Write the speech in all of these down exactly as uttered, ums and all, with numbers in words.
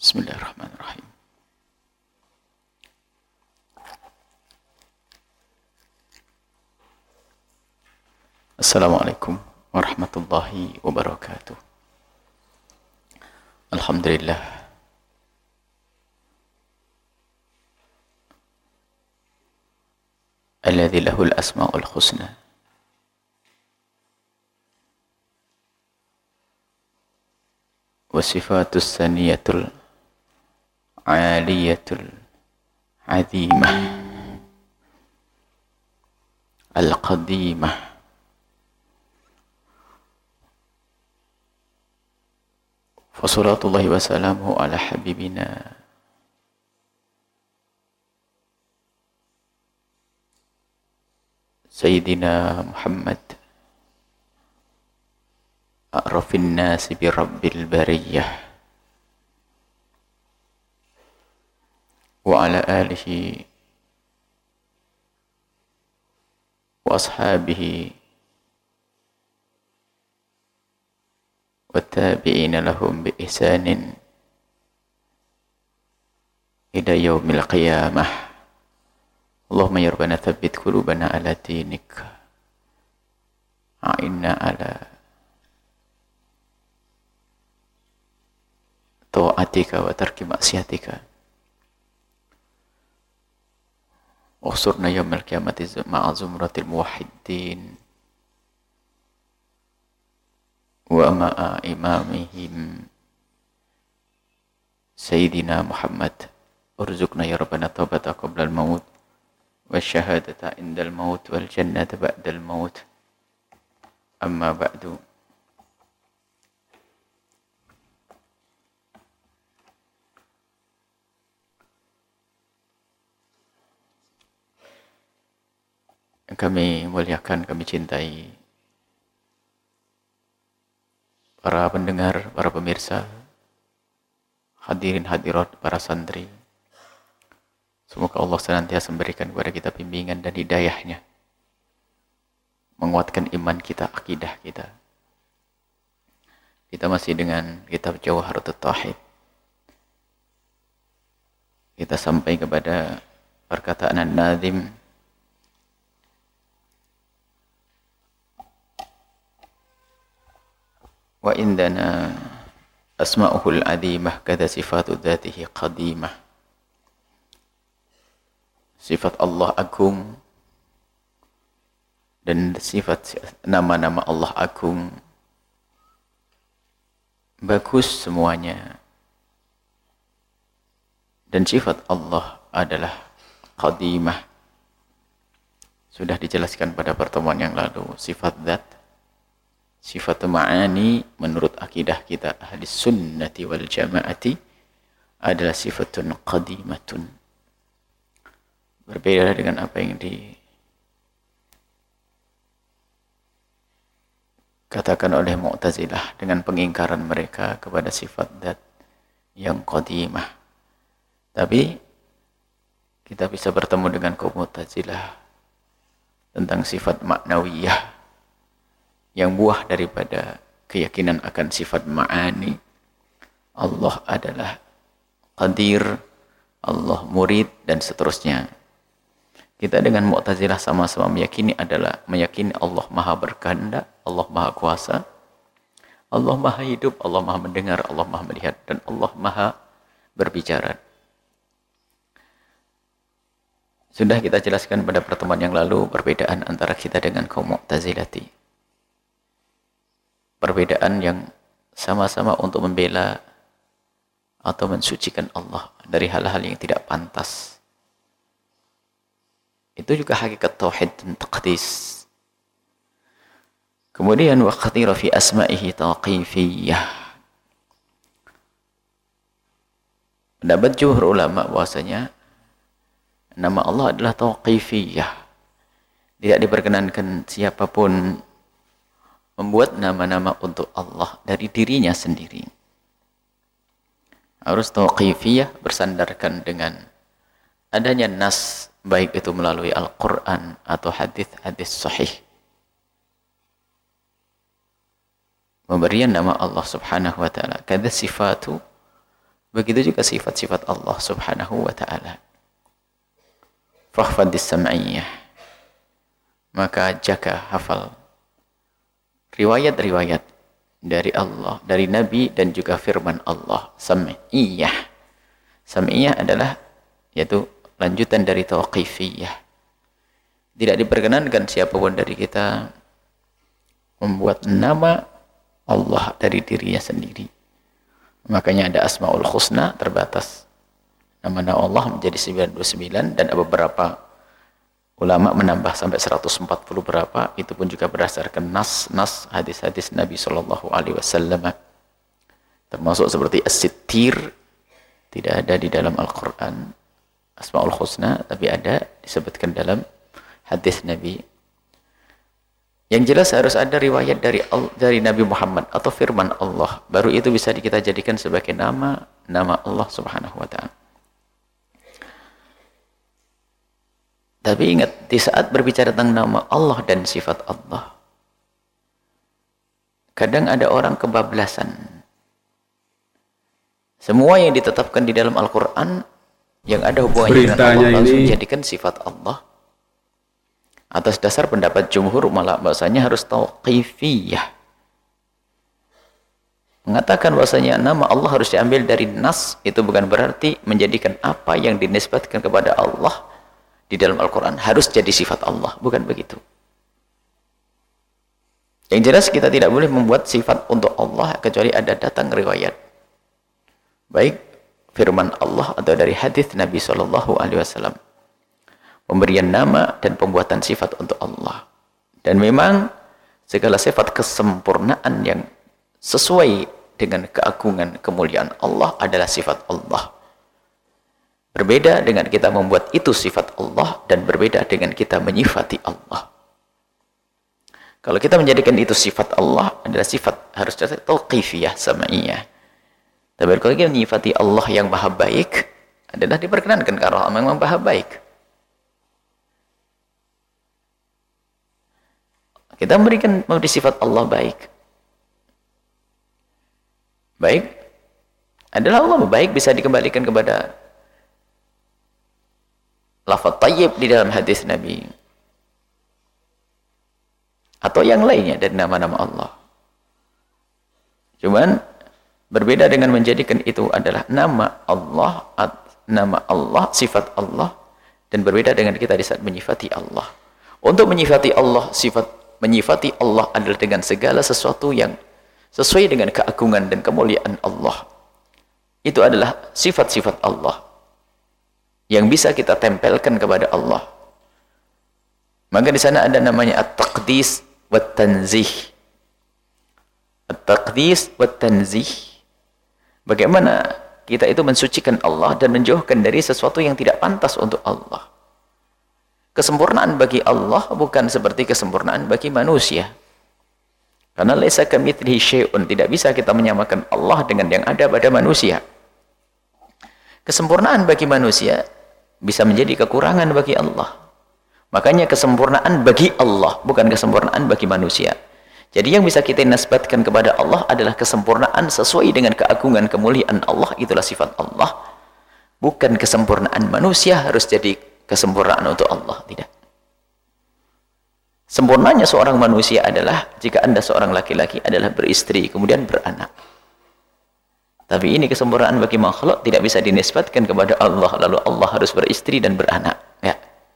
Bismillahirrahmanirrahim. Assalamualaikum warahmatullahi wabarakatuh. Alhamdulillah. Alladzi lahul asma'ul husna. Wa sifatus saniyatul aliyatul azimah al-qadimah wa salatullahi wa salamuhu ala habibina Sayyidina Muhammad a'rafin nasi bi rabbil bariyah wa ala alihi wa ashabihi wa tabi'ina lahum bi ihsanin ila yaumil qiyamah. Allahumma ya rabbana thabbit qulubana ala dinik, a'inna ala ta'atika wa tarki maksiatika. Ukhsurna yawmal qiyamati ma'a zumratil muwahhidin wa ma'a imamihim Sayyidina Muhammad. Urzuqna ya Rabbana taubata qabla al-maut wa syahadata indal maut wal jannata ba'dal maut. Amma ba'du. Kami muliakan, kami cintai para pendengar, para pemirsa, hadirin hadirat, para santri. Semoga Allah senantiasa memberikan kepada kita bimbingan dan hidayahnya, menguatkan iman kita, akidah kita. Kita masih dengan kitab Jawharatut Tauhid. Kita sampai kepada perkataan An-Nazim, wa indana asma'uhul adimah kada sifatu dhatihi qadimah. Sifat Allah agung dan sifat nama-nama Allah agung bagus semuanya, dan sifat Allah adalah qadimah. Sudah dijelaskan pada pertemuan yang lalu. Sifat dzat, sifat ma'ani menurut akidah kita ahli sunnati wal jamaati adalah sifatun qadimatun. Berbeda dengan apa yang dikatakan oleh Mu'tazilah dengan pengingkaran mereka kepada sifat dzat yang qadimah. Tapi kita bisa bertemu dengan kaum Mu'tazilah tentang sifat maknawiyah yang buah daripada keyakinan akan sifat ma'ani. Allah adalah qadir, Allah murid, dan seterusnya. Kita dengan Mu'tazilah sama-sama meyakini adalah meyakini Allah maha berkehendak, Allah maha kuasa, Allah maha hidup, Allah maha mendengar, Allah maha melihat, dan Allah maha berbicara. Sudah kita jelaskan pada pertemuan yang lalu perbedaan antara kita dengan kaum Mu'tazilati. Perbedaan yang sama-sama untuk membela atau mensucikan Allah dari hal-hal yang tidak pantas. Itu juga hakikat tauhid dan taqdis. Kemudian wa khatira fi asma'ihi taqifiyah. Pendapat jumhur ulama bahwasanya nama Allah adalah taqifiyah. Tidak diperkenankan siapapun membuat nama-nama untuk Allah dari dirinya sendiri. Harus tauqifiyah, bersandarkan dengan adanya nas, baik itu melalui Al-Quran atau hadis-hadis sahih. Pemberian nama Allah subhanahu wa ta'ala. Kada sifatu Begitu juga sifat-sifat Allah subhanahu wa ta'ala. Fahfadis sam'iyyah. Maka jaga, hafal riwayat-riwayat dari Allah, dari Nabi, dan juga firman Allah. Sam'iyyah. Sam'iyyah adalah yaitu lanjutan dari tauqifiyah. Tidak diperkenankan siapapun dari kita membuat nama Allah dari dirinya sendiri. Makanya ada Asmaul Husna, terbatas. Nama-nama Allah menjadi sembilan puluh sembilan, dan beberapa ulama menambah sampai seratus empat puluh berapa. Itu pun juga berdasarkan nas-nas hadis-hadis Nabi Shallallahu Alaihi Wasallam. Termasuk seperti As-Sittir, tidak ada di dalam Al-Quran Asmaul Husna, tapi ada disebutkan dalam hadis Nabi. Yang jelas harus ada riwayat dari dari Nabi Muhammad atau firman Allah, baru itu bisa kita jadikan sebagai nama nama Allah Subhanahu wa taala. Tapi ingat, di saat berbicara tentang nama Allah dan sifat Allah, kadang ada orang kebablasan. Semua yang ditetapkan di dalam Al-Qur'an yang ada hubungannya dengan Allah langsung dijadikan sifat Allah. Atas dasar pendapat jumhur malah bahasanya harus tauqifiyah. Mengatakan bahasanya nama Allah harus diambil dari nas, itu bukan berarti menjadikan apa yang dinisbatkan kepada Allah di dalam Al-Quran harus jadi sifat Allah. Bukan begitu. Yang jelas kita tidak boleh membuat sifat untuk Allah kecuali ada datang riwayat. Baik firman Allah atau dari hadis Nabi Shallallahu Alaihi Wasallam. Pemberian nama dan pembuatan sifat untuk Allah. Dan memang segala sifat kesempurnaan yang sesuai dengan keagungan kemuliaan Allah adalah sifat Allah. Berbeda dengan kita membuat itu sifat Allah, dan berbeda dengan kita menyifati Allah. Kalau kita menjadikan itu sifat Allah adalah sifat harus tauqifiyah sama'iyah. Tapi kalau kita menyifati Allah yang maha baik adalah diperkenankan karena Allah memang maha baik. Kita memberikan memberi sifat Allah baik. Baik adalah Allah baik, bisa dikembalikan kepada lafaz tayyib di dalam hadis Nabi atau yang lainnya dari nama-nama Allah. Cuman berbeda dengan menjadikan itu adalah nama Allah, nama Allah, sifat Allah, dan berbeda dengan kita di saat menyifati Allah. Untuk menyifati Allah, sifat menyifati Allah adalah dengan segala sesuatu yang sesuai dengan keagungan dan kemuliaan Allah. Itu adalah sifat-sifat Allah yang bisa kita tempelkan kepada Allah. Maka di sana ada namanya at-taqdis wat-tanzih. At-taqdis wat-tanzih. Bagaimana kita itu mensucikan Allah dan menjauhkan dari sesuatu yang tidak pantas untuk Allah. Kesempurnaan bagi Allah bukan seperti kesempurnaan bagi manusia. Karena laisa kamitslihi syai'un, tidak bisa kita menyamakan Allah dengan yang ada pada manusia. Kesempurnaan bagi manusia bisa menjadi kekurangan bagi Allah. Makanya kesempurnaan bagi Allah bukan kesempurnaan bagi manusia. Jadi yang bisa kita nisbatkan kepada Allah adalah kesempurnaan sesuai dengan keagungan kemuliaan Allah, itulah sifat Allah. Bukan kesempurnaan manusia harus jadi kesempurnaan untuk Allah, tidak. Sempurnanya seorang manusia adalah jika Anda seorang laki-laki adalah beristri kemudian beranak. Tapi ini kesempurnaan bagi makhluk tidak bisa dinisbatkan kepada Allah, lalu Allah harus beristri dan beranak, ya.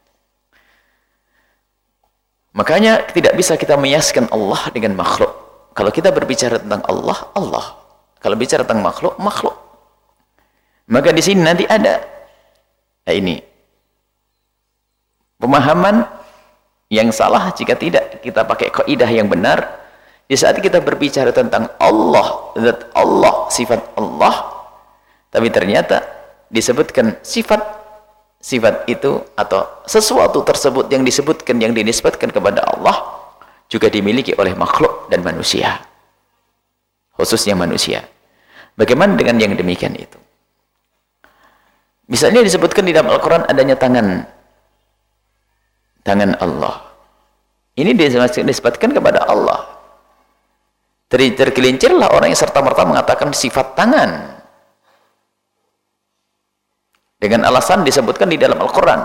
Makanya tidak bisa kita meyaskan Allah dengan makhluk. Kalau kita berbicara tentang Allah, Allah. Kalau bicara tentang makhluk, makhluk. Maka di sini nanti ada nah ini pemahaman yang salah jika tidak kita pakai kaidah yang benar. Di saat kita berbicara tentang Allah, zat Allah, sifat Allah, tapi ternyata disebutkan sifat sifat itu atau sesuatu tersebut yang disebutkan, yang dinisbatkan kepada Allah juga dimiliki oleh makhluk dan manusia, khususnya manusia. Bagaimana dengan yang demikian itu? Misalnya disebutkan di dalam Al-Quran adanya tangan tangan Allah. Ini disebutkan kepada Allah. Tergelincirlah orang yang serta-merta mengatakan sifat tangan. Dengan alasan disebutkan di dalam Al-Quran.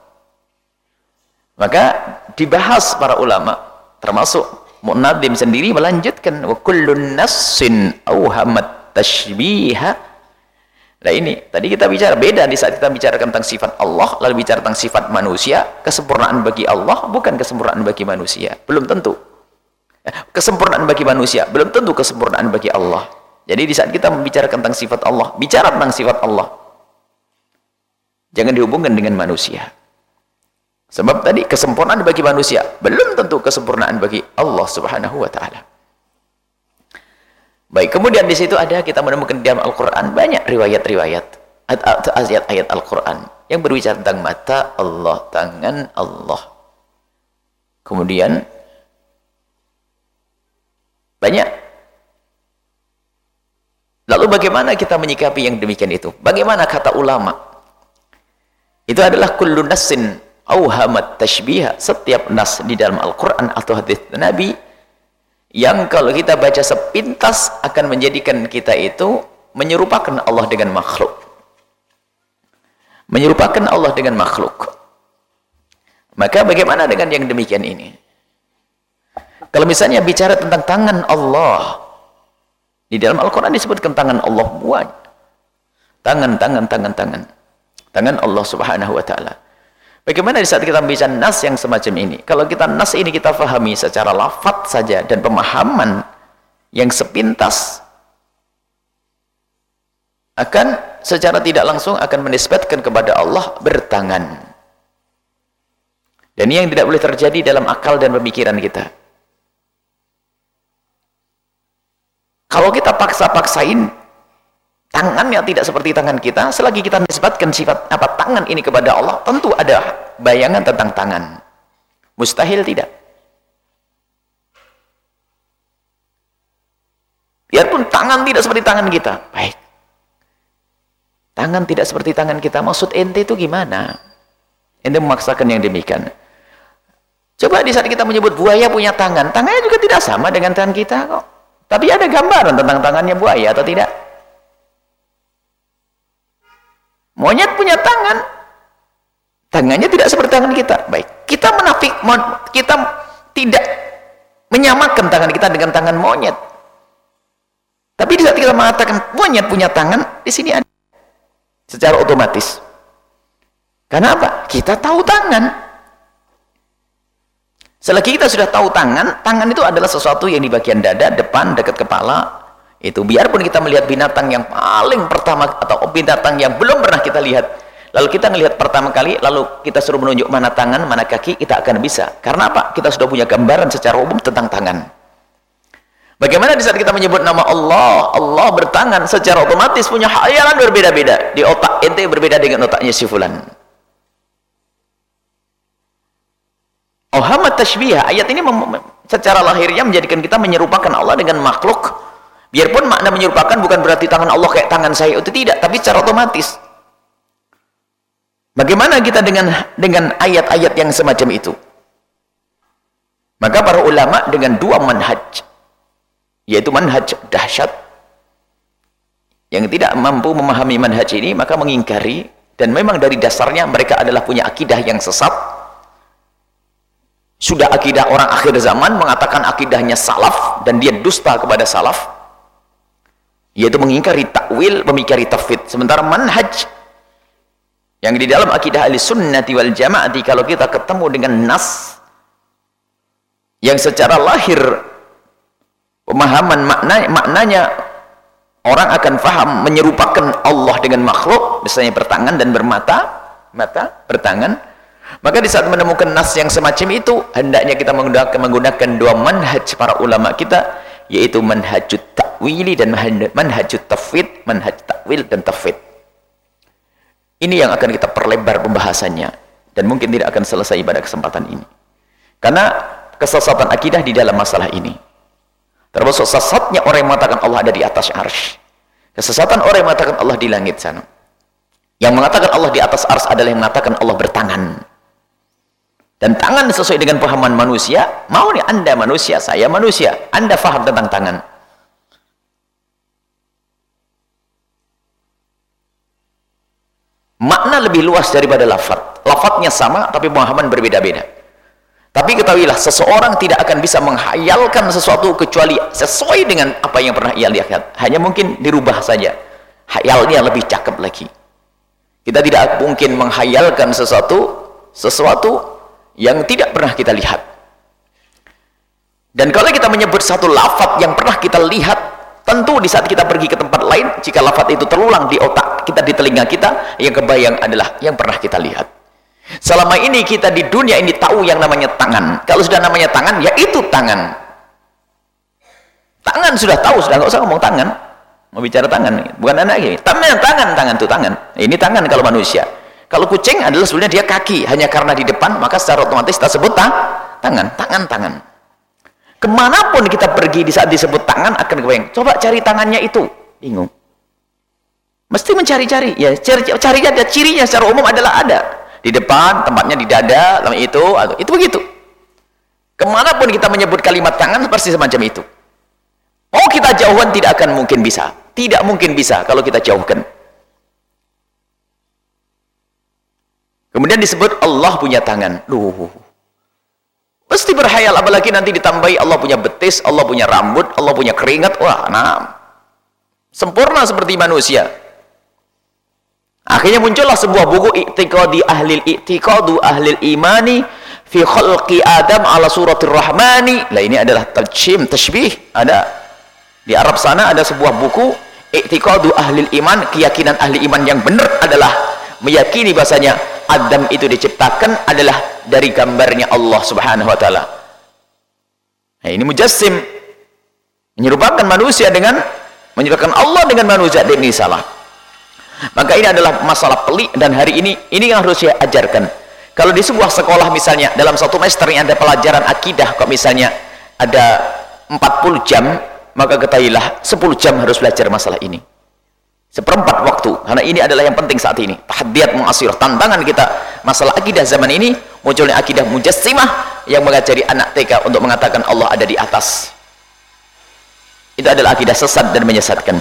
Maka dibahas para ulama, termasuk Mu'nadim sendiri melanjutkan wa kullun nassin awhamat tashbiha. Nah ini, tadi kita bicara beda di saat kita bicarakan tentang sifat Allah, lalu bicara tentang sifat manusia. Kesempurnaan bagi Allah bukan kesempurnaan bagi manusia, belum tentu. Kesempurnaan bagi manusia belum tentu kesempurnaan bagi Allah. Jadi di saat kita membicarakan tentang sifat Allah, bicara tentang sifat Allah, jangan dihubungkan dengan manusia. Sebab tadi kesempurnaan bagi manusia belum tentu kesempurnaan bagi Allah Subhanahu wa taala. Baik, kemudian di situ ada kita menemukan di dalam Al-Qur'an banyak riwayat-riwayat ayat-ayat Al-Qur'an yang berbicara tentang mata Allah, tangan Allah. Kemudian banyak. Lalu bagaimana kita menyikapi yang demikian itu? Bagaimana kata ulama? Itu adalah kullu nassin awhamat tashbiha, setiap nas di dalam Al-Quran atau hadis Nabi yang kalau kita baca sepintas akan menjadikan kita itu menyerupakan Allah dengan makhluk, menyerupakan Allah dengan makhluk. Maka bagaimana dengan yang demikian ini? Kalau misalnya bicara tentang tangan Allah, di dalam Al-Quran disebutkan tangan Allah buat tangan, tangan, tangan, tangan tangan Allah Subhanahu wa ta'ala. Bagaimana di saat kita membaca nas yang semacam ini? Kalau kita nas ini kita fahami secara lafaz saja dan pemahaman yang sepintas, akan secara tidak langsung akan menisbatkan kepada Allah bertangan. Dan ini yang tidak boleh terjadi dalam akal dan pemikiran kita. Kalau kita paksa-paksain tangannya tidak seperti tangan kita, selagi kita nisbatkan sifat apa tangan ini kepada Allah, tentu ada bayangan tentang tangan. Mustahil tidak. Biarpun tangan tidak seperti tangan kita, baik. Tangan tidak seperti tangan kita, maksud ente itu gimana? Ente memaksakan yang demikian. Coba di saat kita menyebut buaya punya tangan, tangannya juga tidak sama dengan tangan kita kok. Tapi ada gambaran tentang tangannya buaya atau tidak? Monyet punya tangan, tangannya tidak seperti tangan kita. Baik, kita menafik, kita tidak menyamakan tangan kita dengan tangan monyet. Tapi di saat kita mengatakan monyet punya tangan, di sini ada secara otomatis. Karena apa? Kita tahu tangan. Selagi kita sudah tahu tangan, tangan itu adalah sesuatu yang di bagian dada, depan, dekat kepala. Itu biarpun kita melihat binatang yang paling pertama atau binatang yang belum pernah kita lihat, lalu kita melihat pertama kali, lalu kita suruh menunjuk mana tangan, mana kaki, kita akan bisa. Karena apa? Kita sudah punya gambaran secara umum tentang tangan. Bagaimana di saat kita menyebut nama Allah, Allah bertangan, secara otomatis punya khayalan berbeda-beda. Di otak ente berbeda dengan otaknya si fulan. Awhamat tashbih, ayat ini secara lahirnya menjadikan kita menyerupakan Allah dengan makhluk. Biarpun makna menyerupakan bukan berarti tangan Allah kayak tangan saya, itu tidak, tapi secara otomatis. Bagaimana kita dengan dengan ayat-ayat yang semacam itu? Maka para ulama dengan dua manhaj, yaitu manhaj dahsyat, yang tidak mampu memahami manhaj ini maka mengingkari, dan memang dari dasarnya mereka adalah punya akidah yang sesat. Sudah akidah orang akhir zaman, mengatakan akidahnya salaf dan dia dusta kepada salaf, yaitu mengingkari takwil, memikari tafwid. Sementara manhaj yang di dalam akidah ahli sunnati wal jamaati, kalau kita ketemu dengan nas yang secara lahir pemahaman makna, maknanya orang akan faham menyerupakan Allah dengan makhluk, misalnya bertangan dan bermata, mata, bertangan, maka di saat menemukan nas yang semacam itu, hendaknya kita menggunakan, menggunakan dua manhaj para ulama kita, yaitu manhajut takwili dan manhajut tafwid, manhaj takwil dan tafwid. Ini yang akan kita perlebar pembahasannya, dan mungkin tidak akan selesai pada kesempatan ini. Karena kesesatan akidah di dalam masalah ini, termasuk sesatnya orang yang mengatakan Allah ada di atas arsy, kesesatan orang yang mengatakan Allah di langit sana. Yang mengatakan Allah di atas arsy adalah yang mengatakan Allah bertangan. Dan tangan sesuai dengan pahaman manusia. Mau nih anda manusia, saya manusia, anda faham tentang tangan. Makna lebih luas daripada lafaz. Lafaznya sama tapi pemahaman berbeda-beda. Tapi ketahuilah, seseorang tidak akan bisa menghayalkan sesuatu kecuali sesuai dengan apa yang pernah ia lihat. Hanya mungkin dirubah saja, hayalnya lebih cakep lagi. Kita tidak mungkin menghayalkan sesuatu sesuatu yang tidak pernah kita lihat. Dan kalau kita menyebut satu lafaz yang pernah kita lihat, tentu di saat kita pergi ke tempat lain, jika lafaz itu terulang di otak kita, di telinga kita, yang kebayang adalah yang pernah kita lihat. Selama ini kita di dunia ini tahu yang namanya tangan. Kalau sudah namanya tangan, ya itu tangan. Tangan sudah tahu, sudah nggak usah ngomong tangan. Mau bicara tangan, bukan anak ini. Tangan, tangan, tangan itu tangan. Ini tangan kalau manusia. Kalau kucing adalah sebenarnya dia kaki, hanya karena di depan, maka secara otomatis kita sebut ta tangan, tangan, tangan. Kemanapun kita pergi di saat disebut tangan akan kebayang. Coba cari tangannya itu, bingung. Mesti mencari-cari, ya cari-cari ada cirinya secara umum adalah ada di depan, tempatnya di dada, itu, atau itu begitu. Kemanapun kita menyebut kalimat tangan pasti semacam itu. Mau kita jauhkan tidak akan mungkin bisa, tidak mungkin bisa kalau kita jauhkan. Kemudian disebut Allah punya tangan. Duh. Pasti berhayal, apalagi nanti ditambahi Allah punya betis, Allah punya rambut, Allah punya keringat. Wah, nah, sempurna seperti manusia. Akhirnya muncullah sebuah buku I'tiqadi Ahlil I'tiqadu Ahlil Imani fi khalqi Adam ala suratir Rahmani. Lah ini adalah tajsim, tashbih. Ada di Arab sana ada sebuah buku I'tiqadu Ahlil Iman, keyakinan ahli iman yang benar adalah meyakini bahasanya Adam itu diciptakan adalah dari gambarnya Allah Subhanahu wa taala. Nah, ini mujassim, menyerupakan manusia dengan menyerupakan Allah dengan manusia, dan ini salah. Maka ini adalah masalah pelik, dan hari ini ini yang harus saya ajarkan. Kalau di sebuah sekolah misalnya dalam satu semester yang ada pelajaran akidah, kok misalnya ada empat puluh jam, maka ketahuilah sepuluh jam harus belajar masalah ini. Seperempat waktu, karena ini adalah yang penting saat ini. Tahdiyat mu'asir, tantangan kita masalah akidah zaman ini, munculnya akidah mujassimah yang mengajari anak T K untuk mengatakan Allah ada di atas. Itu adalah akidah sesat dan menyesatkan.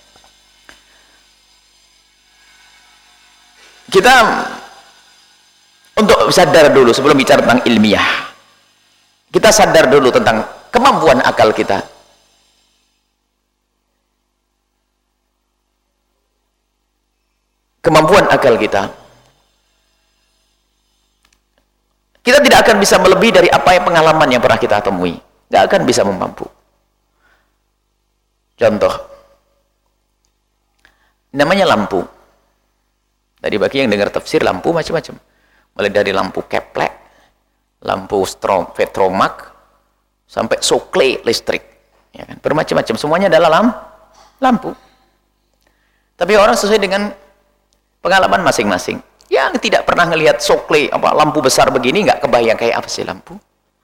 Kita untuk sadar dulu sebelum bicara tentang ilmiah, kita sadar dulu tentang kemampuan akal kita. Kemampuan akal kita, kita tidak akan bisa melebihi dari apa yang pengalaman yang pernah kita temui. Tidak akan bisa mampu. Contoh, namanya lampu. Tadi bagi yang dengar tafsir, lampu macam-macam, mulai dari lampu keplek, lampu strom, vetromak, sampai sokle listrik, ya kan? Bermacam-macam, semuanya adalah lam, lampu. Tapi orang sesuai dengan pengalaman masing-masing. Yang tidak pernah ngelihat sokle, apa lampu besar begini, nggak kebayang kayak apa sih lampu.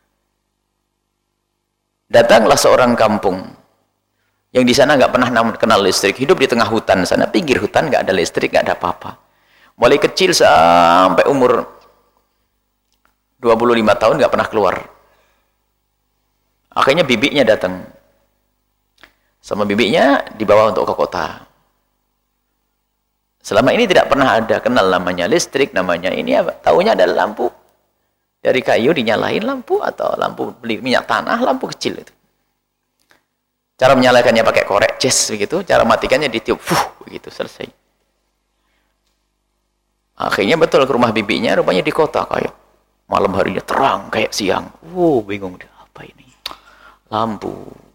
Datanglah seorang kampung yang di sana nggak pernah kenal listrik, hidup di tengah hutan sana, pinggir hutan, nggak ada listrik, nggak ada apa-apa. Mulai kecil sampai umur dua puluh lima tahun nggak pernah keluar. Akhirnya bibinya datang, sama bibinya dibawa untuk ke kota. Selama ini tidak pernah ada kenal namanya listrik, namanya ini apa? Taunya adalah lampu dari kayu dinyalain lampu, atau lampu beli minyak tanah, lampu kecil itu. Cara menyalakannya pakai korek jas begitu, cara matikannya ditiup, fuh, begitu selesai. Akhirnya betul ke rumah bibinya, rupanya di kota, kayak malam harinya terang kayak siang. Wow, bingung dia, apa ini? Lampu.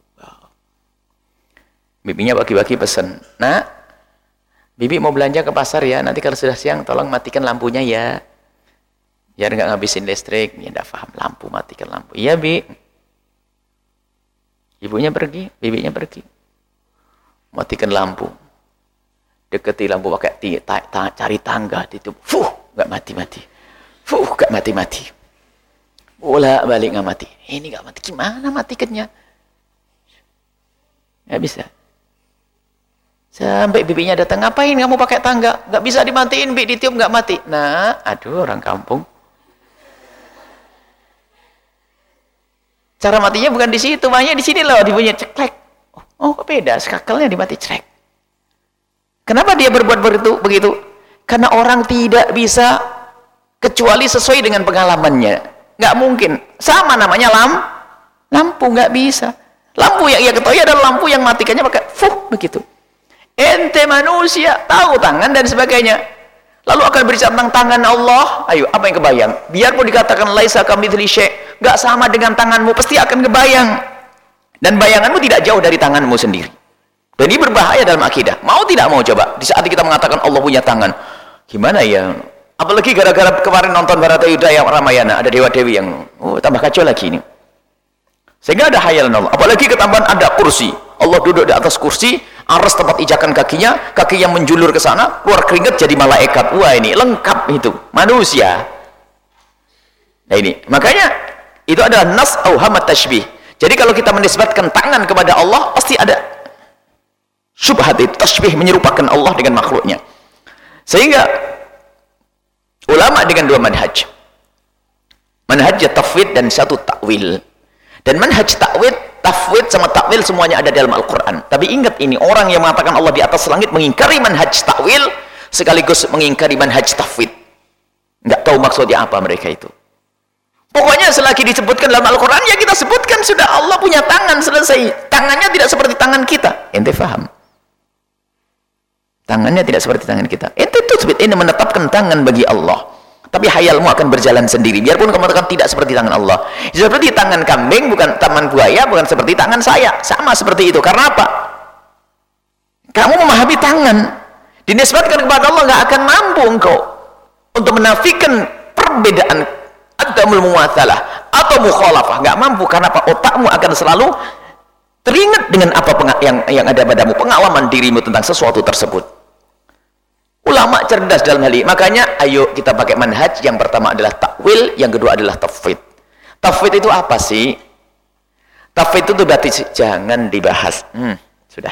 Bibinya pagi-pagi pesan, "Nak, Bibi mau belanja ke pasar ya, nanti kalau sudah siang tolong matikan lampunya ya, biar nggak ngabisin listrik." Ya nggak paham, lampu, matikan lampu. Iya Bi. Ibunya pergi, bibinya pergi, matikan lampu, deketi lampu pakai ta ta cari tangga, ditutup, fuh, nggak mati-mati, fuh, nggak mati-mati, bolak balik nggak mati. Ini nggak mati, gimana matikannya? Nggak bisa. Sampai bibinya datang, "Ngapain kamu pakai tangga? Nggak bisa dimatiin, Bi, ditiup nggak mati." Nah, aduh, orang kampung. Cara matinya bukan di situ, makanya di sini loh, dibunyi ceklek. Oh, kok beda? Skakelnya dimati, crek. Kenapa dia berbuat begitu? Begitu? Karena orang tidak bisa kecuali sesuai dengan pengalamannya. Nggak mungkin. Sama namanya lam, lampu, nggak bisa. Lampu yang ia ketahui adalah lampu yang matikannya pakai fuh begitu. Ente manusia tahu tangan dan sebagainya. Lalu akan berbicara tentang tangan Allah. Ayo, apa yang kebayang? Biarpun dikatakan laisa kamitsli syai', nggak sama dengan tanganmu, pasti akan kebayang. Dan bayanganmu tidak jauh dari tanganmu sendiri. Dan ini berbahaya dalam akidah. Mau tidak mau coba. Di saat kita mengatakan Allah punya tangan, gimana ya? Apalagi gara-gara kemarin nonton Baratayuda yang Ramayana, ada dewa-dewi yang oh, tambah kacau lagi ini. Sehingga ada hayalan Allah. Apalagi ketambahan ada kursi. Allah duduk di atas kursi, aras tempat ijakan kakinya, kaki yang menjulur ke sana, keluar keringat jadi malaikat. Wah, ini lengkap itu. Manusia. Nah ini, makanya itu adalah nas auhamat tashbih. Jadi kalau kita menisbatkan tangan kepada Allah, pasti ada syubhat itu, tashbih, menyerupakan Allah dengan makhluknya. Sehingga ulama dengan dua manhaj, manhaj tafwid dan satu takwil. Dan manhaj takwid, tafwid sama takwil semuanya ada dalam Al-Quran. Tapi ingat ini, orang yang mengatakan Allah di atas langit mengingkari manhaj takwil sekaligus mengingkari manhaj tafwid. Nggak tahu maksudnya apa mereka itu. Pokoknya selagi disebutkan dalam Al-Quran, ya kita sebutkan sudah Allah punya tangan, selesai. Tangannya tidak seperti tangan kita. Ente faham? Tangannya tidak seperti tangan kita. Ente itu ini menetapkan tangan bagi Allah. Tapi hayalmu akan berjalan sendiri. Biarpun kamu katakan tidak seperti tangan Allah. Seperti tangan kambing, bukan tangan buaya, bukan seperti tangan saya. Sama seperti itu. Karena apa? Kamu memahami tangan. Dinisbatkan kepada Allah, nggak akan mampu engkau untuk menafikan perbedaan adamul mumatsalah atau mukhalafah. Nggak mampu. Karena apa? Otakmu akan selalu teringat dengan apa yang, yang ada padamu. Pengalaman dirimu tentang sesuatu tersebut. Ulama cerdas dalam hal ini. Makanya ayo kita pakai manhaj. Yang pertama adalah takwil, yang kedua adalah tafwid. Tafwid itu apa sih? Tafwid itu berarti jangan dibahas. Hmm, sudah.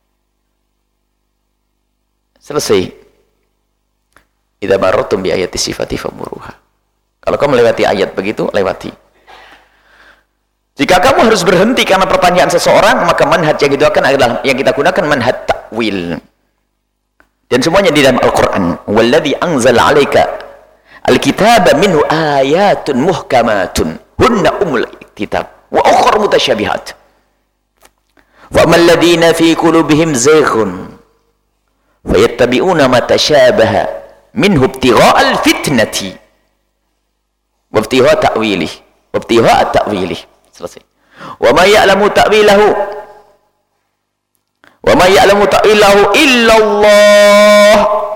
Selesai. Idza marartum bi ayati sifati famuruha. Kalau kamu melewati ayat begitu, lewati. Jika kamu harus berhenti karena pertanyaan seseorang, maka manhaj yang itu akan adalah yang kita gunakan manhaj takwil. Dan semuanya di dalam Al-Quran. Walladhi anzal alaika al-kitaba minhu ayatun muhkamatun hunna umul kitab wa ukhra mutasyabihat. Wa man ladina fi qulubihim zayghun fayattabi'una ma tashabaha minhu ibtigha'al fitnati wa ibtigha' ta'wilih wa ibtigha' ta'wilih. Selesai. Wa ma ya'lamu ta'wilahu wa ma ya'lamu ta'wilahu illallah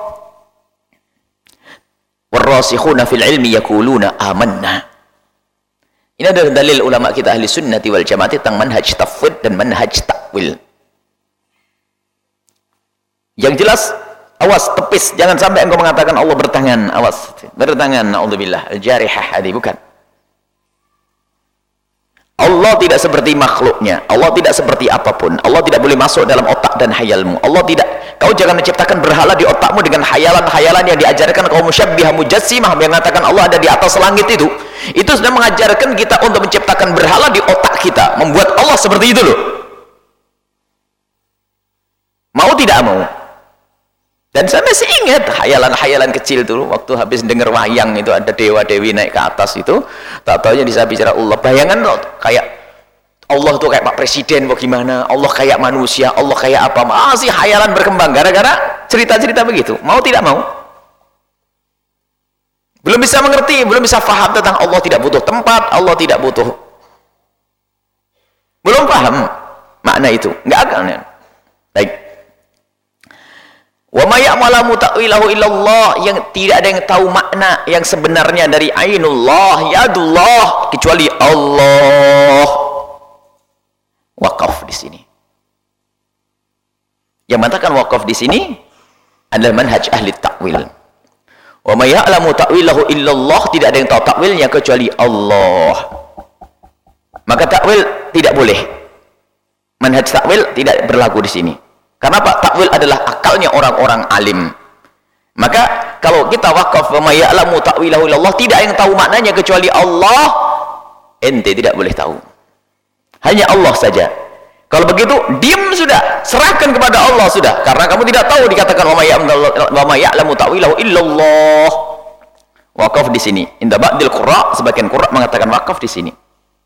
warrasikhuna fil ilmi yaquluna amanna. Ini adalah dalil ulama kita ahli sunnati wal jamaah tentang manhaj tafwid dan manhaj takwil. Yang jelas, awas, tepis, jangan sampai engkau mengatakan Allah bertangan. Awas, bertangan, naudzubillah, al-jarihah, hadi bukan. Allah tidak seperti makhluknya. Allah tidak seperti apapun. Allah tidak boleh masuk dalam otak dan hayalmu. Allah tidak. Kau jangan menciptakan berhala di otakmu dengan hayalan-hayalan yang diajarkan kaum musyabbihah mujassimah yang mengatakan Allah ada di atas langit itu. Itu sudah mengajarkan kita untuk menciptakan berhala di otak kita, membuat Allah seperti itu loh. Mau tidak mau. Dan saya masih ingat hayalan-hayalan kecil dulu waktu habis dengar wayang itu ada dewa-dewi naik ke atas itu, tak taunya bisa bicara Allah. Bayangan loh, kayak Allah tuh kayak Pak Presiden bagaimana, Allah kayak manusia, Allah kayak apa, masih hayalan berkembang gara-gara cerita-cerita begitu. Mau tidak mau, belum bisa mengerti, belum bisa paham tentang Allah tidak butuh tempat, Allah tidak butuh, belum paham makna itu, nggak akan ya. Baik. Wa ma ya'lamu ta'wilahu illallah, yang tidak ada yang tahu makna yang sebenarnya dari ainullah, yadullah, kecuali Allah. Wakaf di sini. Yang mengatakan wakaf di sini adalah manhaj ahli takwil. Wa ma ya'lamu ta'wilahu illallah, tidak ada yang tahu takwilnya kecuali Allah. Maka takwil tidak boleh. Manhaj takwil tidak berlaku di sini. Karena Pak takwil adalah akalnya orang-orang alim. Maka kalau kita wakaf wa may ya'lamu ta'wilahu illallah, tidak yang tahu maknanya kecuali Allah, ente tidak boleh tahu. Hanya Allah saja. Kalau begitu, diam sudah, serahkan kepada Allah sudah, karena kamu tidak tahu. Dikatakan wa ma ya'lamu ta'wilahu illallah. Wakaf di sini. Inda ba'dil qurra, sebagian qurra mengatakan wakaf di sini.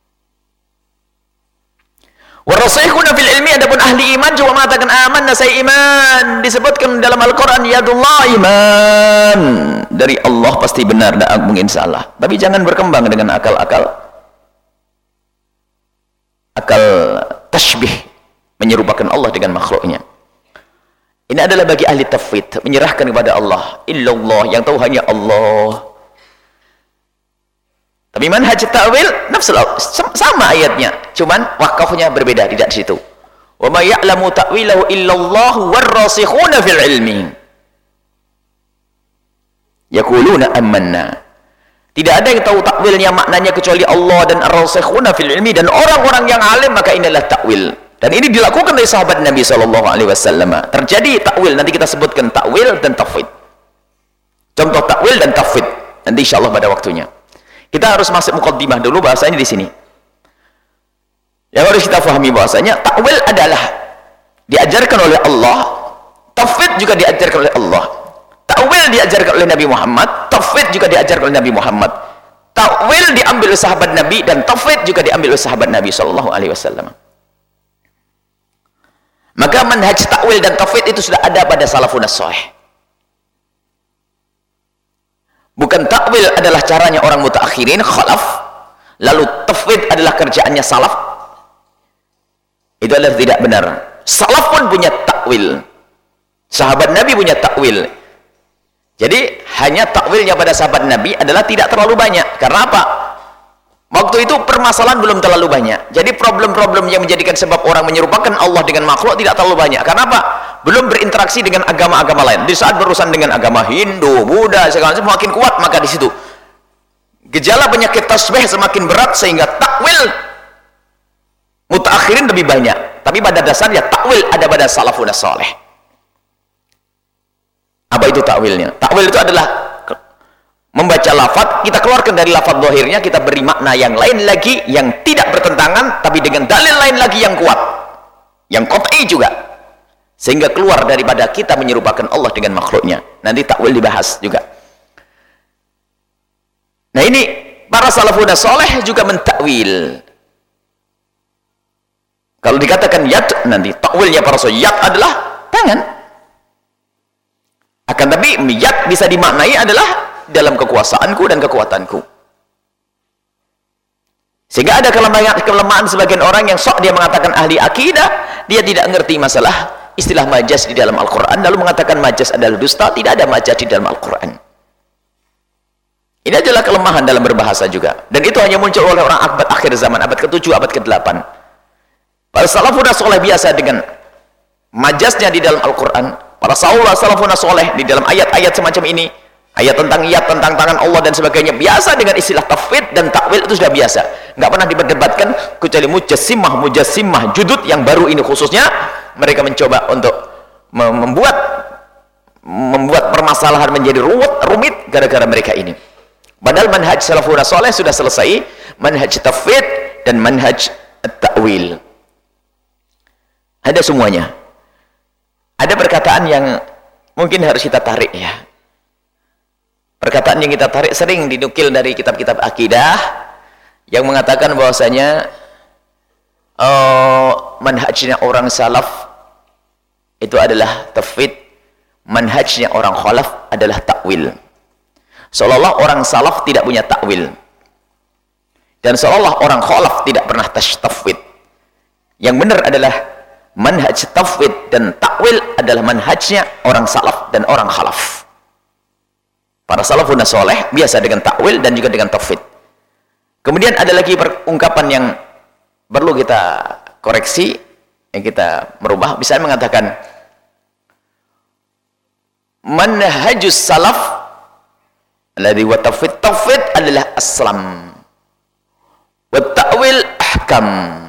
Warasikhuna fil ilmi, adapun ahli iman juga mengatakan amanna, saya iman. Disebutkan dalam Al-Qur'an yadullah, iman dari Allah pasti benar dan agung insyaallah. Tapi jangan berkembang dengan akal-akal akal tashbih, menyerupakan Allah dengan makhluknya. Ini adalah bagi ahli tauhid, menyerahkan kepada Allah. Illallah, yang tahu hanya Allah. Tapi manhaj ta'wil nafsul sama ayatnya, cuman wakafnya berbeda, tidak di situ. Wa ma ya'lamu ta'wilahu illallah warrasikhuna fil ilmi yaquluna amanna. Tidak ada yang tahu takwilnya, maknanya kecuali Allah dan ar-rasikhuna fil ilmi, dan orang-orang yang alim, maka inilah takwil. Dan ini dilakukan oleh sahabat Nabi sallallahu alaihi wasallam. Terjadi takwil, nanti kita sebutkan takwil dan tafwid. Contoh takwil dan tafwid nanti insyaallah pada waktunya. Kita harus masuk muqaddimah dulu bahasanya di sini. Yang harus kita pahami bahasanya takwil adalah diajarkan oleh Allah, tafwid juga diajarkan oleh Allah. Takwil diajarkan oleh Nabi Muhammad, tafwid juga diajarkan oleh Nabi Muhammad. Takwil diambil oleh sahabat Nabi dan tafwid juga diambil oleh sahabat Nabi sallallahu alaihi wasallam. Maka manhaj takwil dan tafwid itu sudah ada pada salafun salih. Bukan takwil adalah caranya orang mutaakhirin khalaf, lalu tafwid adalah kerjaannya salaf. Itu adalah tidak benar. Salaf pun punya takwil, sahabat Nabi punya takwil. Jadi hanya takwilnya pada sahabat Nabi adalah tidak terlalu banyak. Karena apa? Waktu itu permasalahan belum terlalu banyak. Jadi problem-problem yang menjadikan sebab orang menyerupakan Allah dengan makhluk tidak terlalu banyak. Karena apa? Belum berinteraksi dengan agama-agama lain. Di saat berurusan dengan agama Hindu, Buddha, segala macam semakin kuat, maka di situ gejala penyakit tasbih semakin berat, sehingga takwil mutaakhirin lebih banyak. Tapi pada dasarnya takwil ada pada salafun salih. Apa itu takwilnya? Takwil itu adalah membaca lafaz, kita keluarkan dari lafaz zahirnya, kita beri makna yang lain lagi yang tidak bertentangan, tapi dengan dalil lain lagi yang kuat, yang qat'i juga, sehingga keluar daripada kita menyerupakan Allah dengan makhluknya. Nanti takwil dibahas juga. Nah ini para salafun salih juga mentakwil. Kalau dikatakan yad, nanti takwilnya para salaf yad adalah tangan. Akan tapi yad bisa dimaknai adalah dalam kekuasaanku dan kekuatanku. Sehingga ada kelemahan, kelemahan sebagian orang yang sok dia mengatakan ahli akidah, dia tidak mengerti masalah istilah majaz di dalam Al-Quran, lalu mengatakan majaz adalah dusta. Tidak ada majaz di dalam Al-Quran. Ini adalah kelemahan dalam berbahasa juga, dan itu hanya muncul oleh orang abad akhir zaman, abad ketujuh, abad kedelapan. Para salafun saleh biasa dengan majaznya di dalam Al-Quran. Para salafun saleh di dalam ayat-ayat semacam ini, ayat tentang yad, tentang tangan Allah dan sebagainya, biasa dengan istilah tafwid dan takwil, itu sudah biasa, nggak pernah diperdebatkan, kecuali mujassimah mujassimah judud yang baru ini khususnya mereka mencoba untuk membuat membuat permasalahan menjadi ruwet rumit gara-gara mereka ini. Padahal manhaj salafun saleh sudah selesai, manhaj tafwid dan manhaj takwil ada semuanya. Ada perkataan yang mungkin harus kita tarik ya. Perkataan yang kita tarik sering dinukil dari kitab-kitab akidah yang mengatakan bahwasanya oh, manhajnya orang salaf itu adalah tafwid, manhajnya orang khalaf adalah takwil. Seolah-olah orang salaf tidak punya takwil, dan seolah-olah orang khalaf tidak pernah tafwid. Yang benar adalah manhaj tafwid dan takwil adalah manhajnya orang salaf dan orang khalaf. Para salafun saleh biasa dengan takwil dan juga dengan tafwid. Kemudian ada lagi ungkapan yang perlu kita koreksi, yang kita merubah. Bisa mengatakan manhajus salaf alladhi wa tafwid, tafwid adalah aslam wa ta'wil ahkam.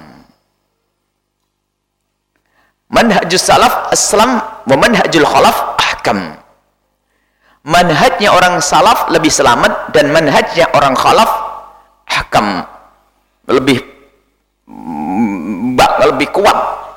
Manhajus salaf aslam wa manhajul khalaf ahkam. Manhajnya orang salaf lebih selamat dan manhajnya orang khalaf ahkam, lebih lebih kuat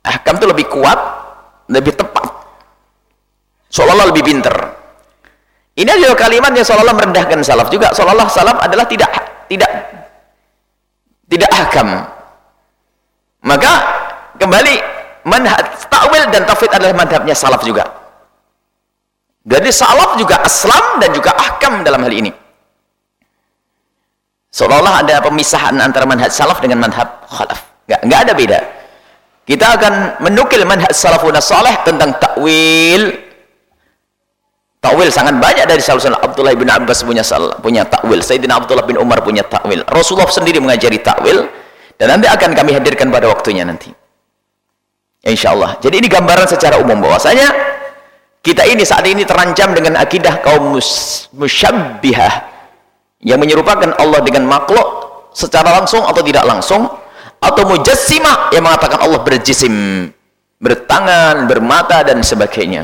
Ahkam itu lebih kuat, lebih tepat, seolah-olah lebih pinter. Ini adalah kalimat yang seolah-olah merendahkan salaf juga, seolah-olah salaf adalah tidak tidak tidak ahkam. Maka kembali, manhaj ta'wil dan tafwid adalah madhabnya salaf juga. Jadi salaf juga aslam dan juga ahkam dalam hal ini. Seolah-olah ada pemisahan antara manhaj salaf dengan manhaj khalaf. Nggak, nggak ada beda. Kita akan menukil manhaj salafun salih tentang ta'wil. Ta'wil sangat banyak dari salaf. Abdullah bin Abbas punya punya ta'wil, Sayyidina Abdullah bin Umar punya ta'wil, Rasulullah sendiri mengajari ta'wil, dan nanti akan kami hadirkan pada waktunya nanti, insyaallah. Jadi ini gambaran secara umum bahwasanya kita ini saat ini terancam dengan akidah kaum mus musyabbihah yang menyerupakan Allah dengan makhluk secara langsung atau tidak langsung, atau mujassimah yang mengatakan Allah berjisim, bertangan, bermata dan sebagainya.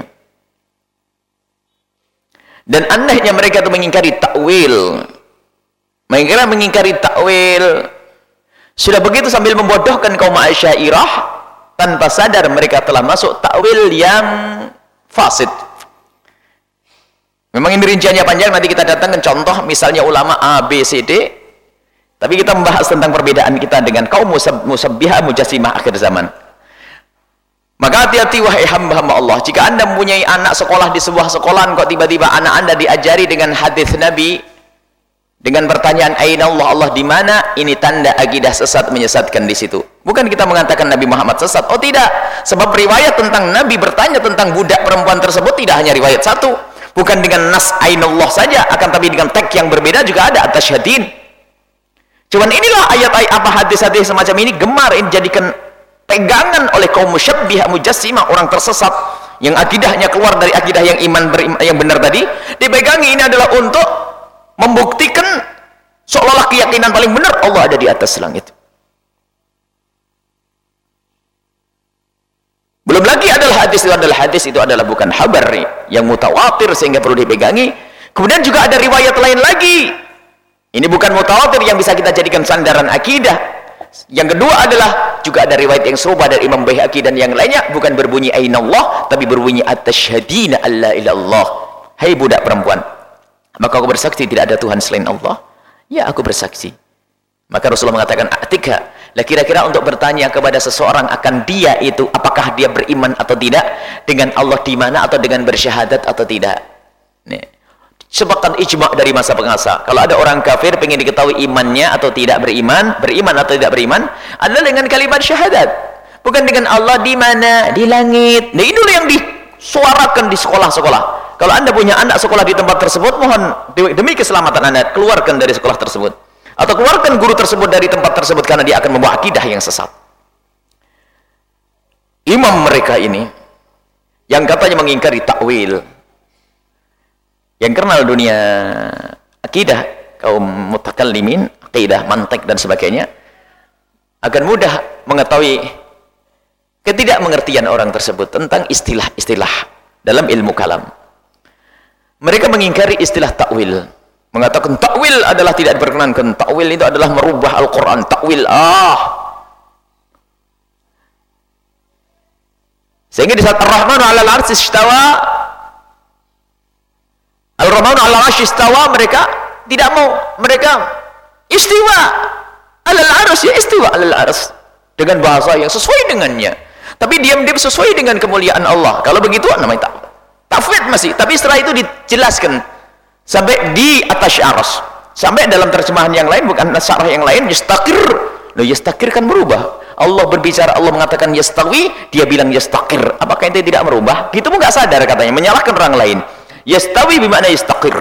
Dan anehnya mereka itu mengingkari takwil. Mereka mengingkari takwil. Sudah begitu sambil membodohkan kaum Asy'ariyah, tanpa sadar mereka telah masuk takwil yang fasid. Memang ini rinciannya panjang, nanti kita datangkan contoh misalnya ulama A, B, C, D. Tapi kita membahas tentang perbedaan kita dengan kaum musabbihah mujassimah akhir zaman. Maka hati-hati wahai hamba-hamba Allah, jika anda mempunyai anak sekolah di sebuah sekolahan, kok tiba-tiba anak anda diajari dengan hadis Nabi dengan pertanyaan aina Allah, Allah di mana, ini tanda akidah sesat menyesatkan di situ. Bukan kita mengatakan Nabi Muhammad sesat, oh tidak, sebab riwayat tentang Nabi bertanya tentang budak perempuan tersebut tidak hanya riwayat satu, bukan dengan nas aina Allah saja, akan tapi dengan teks yang berbeda juga ada at-tasyhadin. Cuman inilah ayat-ayat apa hadis-hadis semacam ini gemar ini jadikan pegangan oleh kaum musyabbihah mujassimah, orang tersesat yang akidahnya keluar dari akidah yang iman beriman, yang benar tadi, dipegangi. Ini adalah untuk membuktikan seolah-olah keyakinan paling benar Allah ada di atas langit. Belum lagi adalah hadis itu adalah hadis itu adalah bukan khabar yang mutawatir sehingga perlu dipegangi. Kemudian juga ada riwayat lain lagi. Ini bukan mutawatir yang bisa kita jadikan sandaran akidah. Yang kedua adalah juga ada riwayat yang serupa dari Imam Baihaqi dan yang lainnya, bukan berbunyi aina Allah, tapi berbunyi at-tasyhadina alla ilallah. Hai budak perempuan, maka aku bersaksi tidak ada Tuhan selain Allah. Ya, aku bersaksi. Maka Rasulullah mengatakan atika. Lah kira-kira untuk bertanya kepada seseorang akan dia itu apakah dia beriman atau tidak dengan Allah di mana, atau dengan bersyahadat atau tidak. Nih, sepakat ijma' dari masa pengasa, kalau ada orang kafir pengen diketahui imannya atau tidak beriman, beriman atau tidak beriman, adalah dengan kalimat syahadat, bukan dengan Allah di mana, di langit. Nah, inilah yang disuarakan di sekolah-sekolah. Kalau anda punya anak sekolah di tempat tersebut, mohon demi keselamatan anda keluarkan dari sekolah tersebut, atau keluarkan guru tersebut dari tempat tersebut, karena dia akan membawa akidah yang sesat. Imam mereka ini yang katanya mengingkari takwil, yang kenal dunia akidah kaum mutakallimin, akidah, mantek dan sebagainya, akan mudah mengetahui ketidakmengertian orang tersebut tentang istilah-istilah dalam ilmu kalam. Mereka mengingkari istilah takwil, mengatakan takwil adalah tidak diperkenankan, takwil itu adalah merubah Al-Quran, takwil ah. Sehingga di saat Ar-Rahmanu 'alal 'arsy istawa, Al-Rahmanu 'alal 'arsy istawa, mereka tidak mau, mereka istiwa 'alal 'arsy, ya istiwa 'alal 'arsy dengan bahasa yang sesuai dengannya, tapi diam-diam sesuai dengan kemuliaan Allah. Kalau begitu namanya tak tafwid masih, tapi setelah itu dijelaskan sampai di atas aras, sampai dalam terjemahan yang lain, bukan syarah yang lain, yastaqir. Loh, yastaqir kan berubah. Allah berbicara, Allah mengatakan yastawi, dia bilang yastaqir. Apakah itu tidak merubah? Gitu pun nggak sadar katanya, menyalahkan orang lain. Yastawi bermakna yastaqir.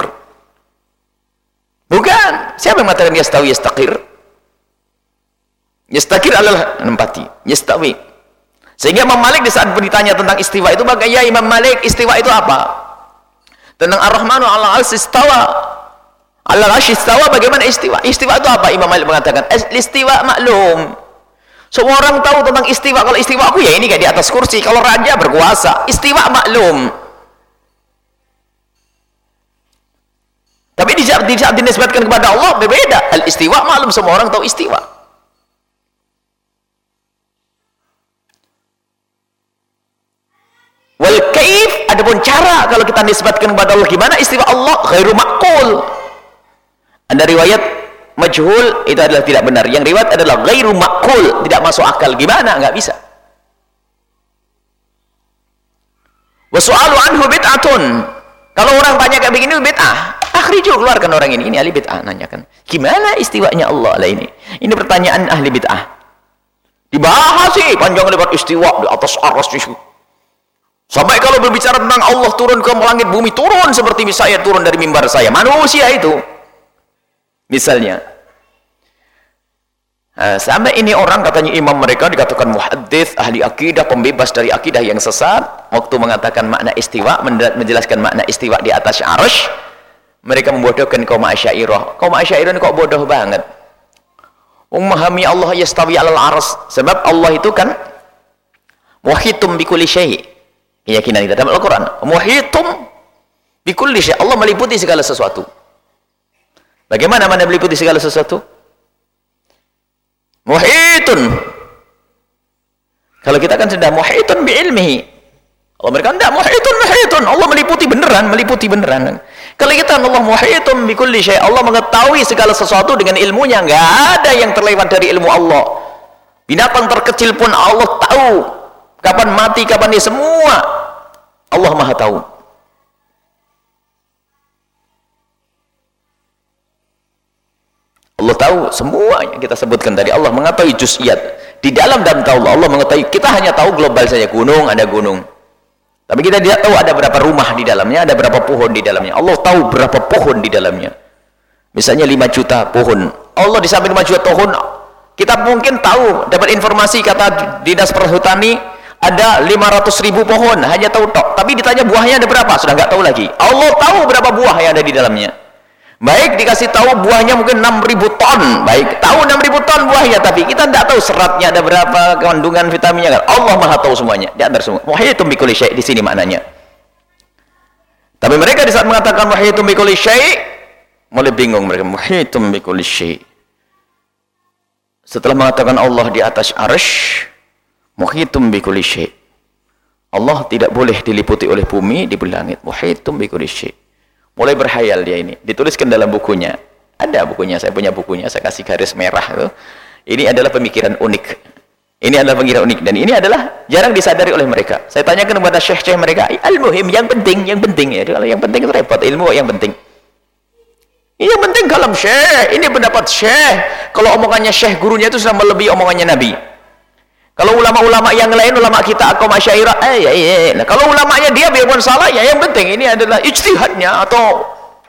Bukan. Siapa yang mengatakan yastawi yastaqir? Yastaqir adalah menempati, yastawi. Sehingga Imam Malik di saat ditanya tentang istiwa itu, maka ya Imam Malik, istiwa itu apa? Tentang Ar-Rahmanu 'alal 'arsy istawa, 'alal 'arsy istawa, bagaimana istiwa? Istiwa itu apa? Imam Malik mengatakan istiwa maklum. Semua orang tahu tentang istiwa. Kalau istiwa aku ya ini kayak di atas kursi, kalau raja berkuasa. Istiwa maklum. Tapi di saat, di saat dinisbatkan kepada Allah berbeda. Al-istiwa maklum, semua orang tahu istiwa. kalau kita nisbatkan kepada Allah, gimana istiwa Allah? Ghairu ma'qul. Ada riwayat majhul, itu adalah tidak benar. Yang riwayat adalah ghairu ma'qul, tidak masuk akal. Gimana? Enggak bisa. Wa su'alu anhu bid'atun. Kalau orang tanya kayak begini bid'ah. Akhriju, keluarkan orang ini. Ini ahli bid'ah, nanyakan. Gimana istiwanya Allah lah ini? Ini pertanyaan ahli bid'ah. Dibahas sih panjang lebar istiwa di atas arsy. Sampai kalau berbicara tentang Allah turun ke langit bumi, turun seperti saya turun dari mimbar saya. Manusia itu. Misalnya. Nah, sampai ini orang katanya imam mereka dikatakan muhaddits, ahli akidah, pembebas dari akidah yang sesat, waktu mengatakan makna istiwa, menjelaskan makna istiwa di atas arsy, mereka membodohkan kaum Asy'ariyah. Kaum Asy'ariyah ini kok bodoh banget. Memahami Allah yastawi alal arsy, sebab Allah itu kan muhitum bikulli syai'. Keyakinan kita dalam Al-Qur'an, muhitum bikulli syai'. Allah meliputi segala sesuatu. Bagaimana mana meliputi segala sesuatu? Muhitun. Kalau kita kan sudah muhitun bi ilmihi. Allah mereka enggak muhitun muhitun. Allah meliputi beneran, meliputi beneran. Kalau kita Allah muhitun bi kulli syai', Allah mengetahui segala sesuatu dengan ilmunya, enggak ada yang terlewat dari ilmu Allah. Binatang terkecil pun Allah tahu kapan mati, kapan dia, semua Allah Maha tahu. Allah tahu semua yang kita sebutkan tadi. Allah mengetahui juz'iyat di dalam dan tahu Allah. Allah mengetahui, kita hanya tahu global saja, gunung, ada gunung. Tapi kita tidak tahu ada berapa rumah di dalamnya, ada berapa pohon di dalamnya. Allah tahu berapa pohon di dalamnya. Misalnya lima juta pohon. Allah di samping lima juta pohon, kita mungkin tahu, dapat informasi kata Dinas Perhutani ada lima ratus ribu pohon, hanya tahu tok. Tapi ditanya buahnya ada berapa, sudah nggak tahu lagi. Allah tahu berapa buah yang ada di dalamnya. Baik dikasih tahu buahnya mungkin enam ribu ton, baik tahu enam ribu ton buahnya, tapi kita tidak tahu seratnya ada berapa, kandungan vitaminnya kan. Allah Maha tahu semuanya, di antara semua. Muhyitum bikulli syai', di sini maknanya. Tapi mereka di saat mengatakan muhyitum bikulli syai', mulai bingung mereka. Muhyitum bikulli syai'. Setelah mengatakan Allah di atas arsy, muhyitum bikulli syai'. Allah tidak boleh diliputi oleh bumi, di langit. Muhyitum bikulli syai'. Mulai berhayal dia ini, dituliskan dalam bukunya, ada bukunya, saya punya bukunya, saya kasih garis merah itu. Ini adalah pemikiran unik, ini adalah pemikiran unik, dan ini adalah jarang disadari oleh mereka. Saya tanyakan kepada syekh-syekh mereka, al-muhim, yang penting, yang penting ya, kalau yang penting itu repot, ilmu yang penting. Ini yang penting kalam syekh, ini pendapat syekh. Kalau omongannya syekh gurunya itu sudah melebihi omongannya Nabi. Kalau ulama-ulama yang lain, ulama kita kaum Asy'ariyah, eh ya, ya, ya. Nah, kalau ulamanya dia biarpun salah, ya yang penting ini adalah ijtihadnya atau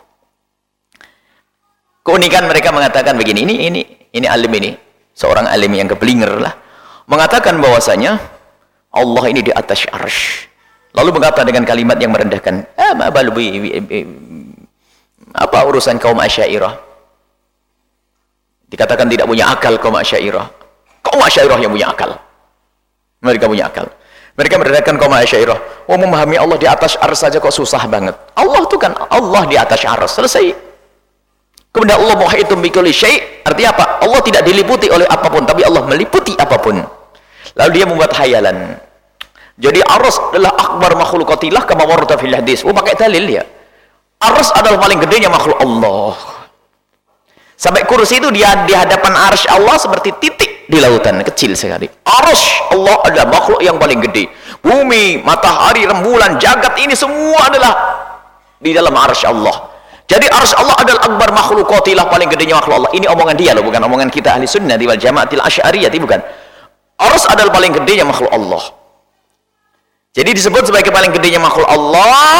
keunikan. Mereka mengatakan begini, ini ini ini alim ini, seorang alim yang keblinger lah, mengatakan bahwasanya Allah ini di atas arsy. Lalu berkata dengan kalimat yang merendahkan, ah, ma balu bi, bi, apa urusan kaum Asy'ariyah? Dikatakan tidak punya akal kaum Asy'ariyah. Kaum Asy'ariyah yang punya akal. Mereka punya akal. Mereka merendahkan kaum Asy'ariyah. Oh, memahami Allah di atas arsy saja kok susah banget. Allah itu kan Allah di atas arsy, selesai. Kemudian Allah muhyitum bikulli syai', artinya apa? Allah tidak diliputi oleh apapun, tapi Allah meliputi apapun. Lalu dia membuat hayalan. Jadi arsy adalah akbar makhluqatillah kama warada fil hadis. Oh, pakai dalil ya. Arsy adalah paling gedenya makhluk Allah. Sampai kursi itu dia di hadapan arsy Allah seperti titik di lautan, kecil sekali. Arsy Allah adalah makhluk yang paling gede. Bumi, matahari, rembulan, jagat ini semua adalah di dalam arsy Allah. Jadi arsy Allah adalah akbar makhluqatillah, paling gedenya makhluk Allah. Ini omongan dia loh, bukan omongan kita ahli sunnah wal jamaatil asy'ariyah, bukan. Arsy adalah paling gedenya makhluk Allah. Jadi disebut sebagai paling gedenya makhluk Allah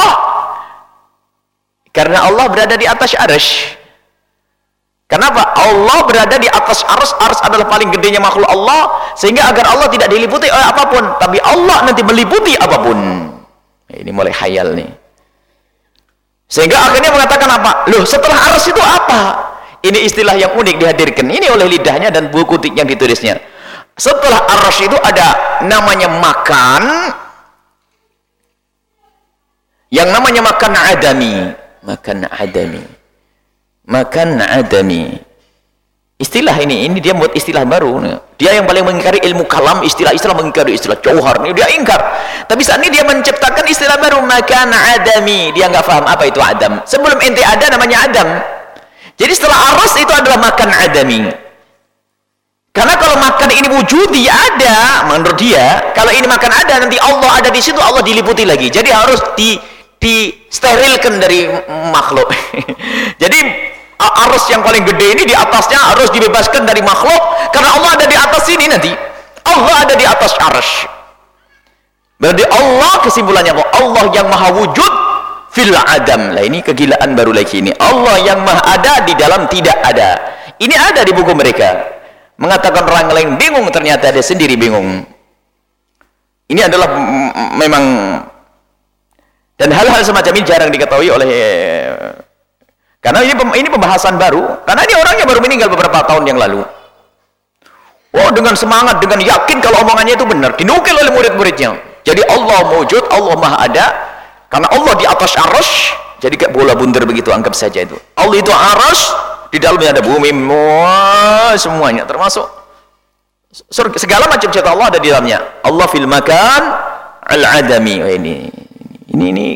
karena Allah berada di atas arsy. Kenapa? Allah berada di atas arsy, arsy adalah paling gedenya makhluk Allah, sehingga agar Allah tidak diliputi oleh apapun, tapi Allah nanti meliputi apapun. Ini mulai khayal nih. Sehingga akhirnya mengatakan apa? Loh, setelah arsy itu apa? Ini istilah yang unik dihadirkan ini oleh lidahnya dan buku tik yang ditulisnya. Setelah arsy itu ada namanya makan, yang namanya makan adami, makan adami. Makan adami. Istilah ini, ini dia buat istilah baru. Dia yang paling mengingkari ilmu kalam, istilah-istilah mengingkari istilah jauhar. Ini dia ingkar. Tapi saat ini dia menciptakan istilah baru, makan adami. Dia nggak paham apa itu adam. Sebelum ente ada namanya adam. Jadi setelah arus itu adalah makan adami. Karena kalau makan ini wujudi ada, menurut dia, kalau ini makan ada, nanti Allah ada di situ, Allah diliputi lagi. Jadi harus di di sterilkan dari makhluk. Jadi arus yang paling gede ini di atasnya harus dibebaskan dari makhluk, karena Allah ada di atas sini nanti. Allah ada di atas arsh. Berarti Allah, kesimpulannya apa? Allah yang maha wujud fil adam. Lah ini kegilaan baru lagi ini. Allah yang maha ada di dalam tidak ada. Ini ada di buku mereka. Mengatakan orang lain bingung, ternyata dia sendiri bingung. Ini adalah memang, dan hal-hal semacam ini jarang diketahui oleh, karena ini ini pembahasan baru, karena ini orangnya baru meninggal beberapa tahun yang lalu. Oh, dengan semangat, dengan yakin kalau omongannya itu benar, dinukil oleh murid-muridnya. Jadi Allah wujud, Allah maha ada, karena Allah di atas arasy. Jadi kayak bola bundar begitu, anggap saja itu. Allah itu arasy, di dalamnya ada bumi, wah, semuanya termasuk surga, segala macam cipta Allah ada di dalamnya. Allah fil makan al-adami. Oh, ini ini ini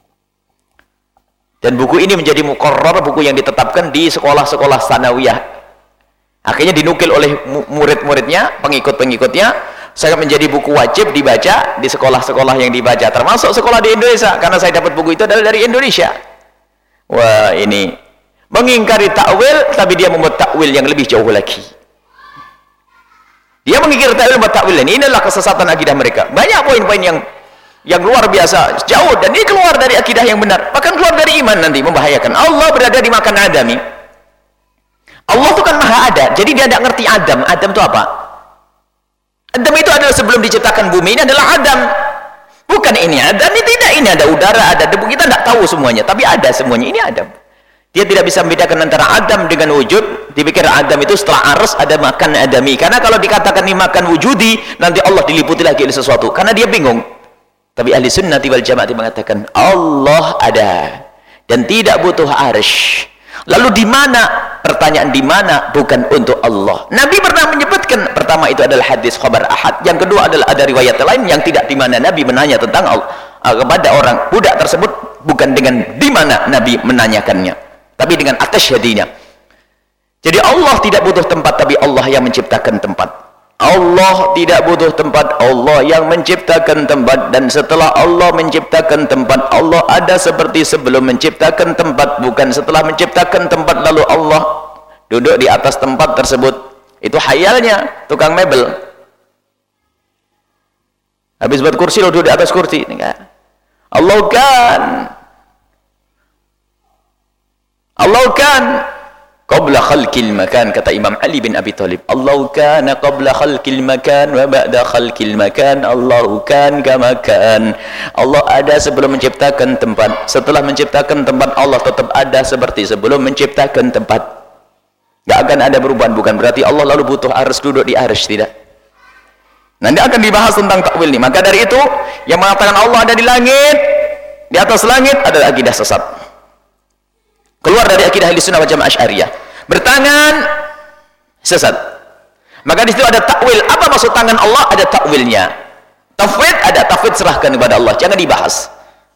dan buku ini menjadi muqarrar, buku yang ditetapkan di sekolah-sekolah sanawiyah. Akhirnya dinukil oleh murid-muridnya, pengikut-pengikutnya, saya menjadi buku wajib dibaca di sekolah-sekolah yang dibaca, termasuk sekolah di Indonesia, karena saya dapat buku itu adalah dari Indonesia. Wah, ini mengingkari takwil, tapi dia membuat takwil yang lebih jauh lagi. Dia mengingkari takwil, membuat takwil ini. Inilah kesesatan akidah mereka. Banyak poin-poin yang yang luar biasa, jauh, dan ini keluar dari akidah yang benar, bahkan keluar dari iman, nanti membahayakan. Allah berada di makan adami. Allah itu kan maha ada, jadi dia tidak ngerti Adam. Adam itu apa? Adam itu adalah sebelum diciptakan bumi, ini adalah Adam. Bukan ini Adam, ini tidak, ini ada udara, ada debu, kita tidak tahu semuanya, tapi ada semuanya, ini Adam. Dia tidak bisa membedakan antara Adam dengan wujud. Dipikir Adam itu setelah arus ada makan adami, karena kalau dikatakan ini makan wujudi, nanti Allah diliputi lagi oleh sesuatu, karena dia bingung. Tapi ahli sunnati wal jamaah mengatakan Allah ada dan tidak butuh arsh. Lalu di mana? Pertanyaan di mana bukan untuk Allah. Nabi pernah menyebutkan, pertama itu adalah hadis khabar ahad, yang kedua adalah ada riwayat lain yang tidak di mana Nabi menanya tentang Allah kepada orang budak tersebut, bukan dengan di mana Nabi menanyakannya, tapi dengan atasyhadinya. Jadi Allah tidak butuh tempat, tapi Allah yang menciptakan tempat. Allah tidak butuh tempat, Allah yang menciptakan tempat. Dan setelah Allah menciptakan tempat, Allah ada seperti sebelum menciptakan tempat, bukan setelah menciptakan tempat lalu Allah duduk di atas tempat tersebut. Itu hayalnya tukang mebel, habis buat kursi lo duduk di atas kursi. Enggak. Allah kan Allah kan qabla khalqil makan, kata Imam Ali bin Abi Thalib. Allah kana qabla khalqil makan wa ba'da khalqil makan Allah kan kama kan. Allah ada sebelum menciptakan tempat, setelah menciptakan tempat Allah tetap ada seperti sebelum menciptakan tempat. Gak akan ada perubahan. Bukan berarti Allah lalu butuh arsy, duduk di arsy, tidak. Nanti akan dibahas tentang takwil ini. Maka dari itu yang mengatakan Allah ada di langit, di atas langit, adalah akidah sesat, keluar dari akidah Ahlussunnah wal Jamaah Asy'ariyah. Bertangan sesat. Maka di situ ada takwil. Apa maksud tangan Allah? Ada takwilnya. Tafwid ada, tafwid serahkan kepada Allah, jangan dibahas.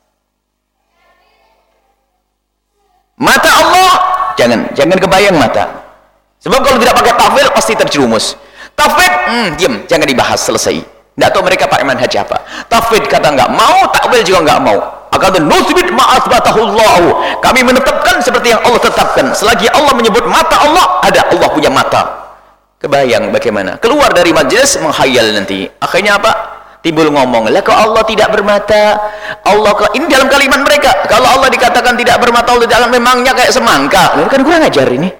Mata Allah jangan jangan kebayang mata. Sebab kalau tidak pakai tafwid pasti terjerumus. Tafwid hmm, diam, jangan dibahas, selesai. Tidak tahu mereka pakai manhaj apa. Tafwid kata enggak mau, takwil juga enggak mau. Akan nusbit ma'athbatahullahu, kami menetapkan seperti yang Allah tetapkan. Selagi Allah menyebut mata Allah, ada, Allah punya mata. Kebayang bagaimana? Keluar dari majelis menghayal nanti. Akhirnya apa? Timbul ngomong, lah kalau Allah tidak bermata, Allah ke... ini dalam kalimat mereka. Kalau Allah dikatakan tidak bermata, Allah dalam memangnya kayak semangka. Ini kan kurang ajar ini.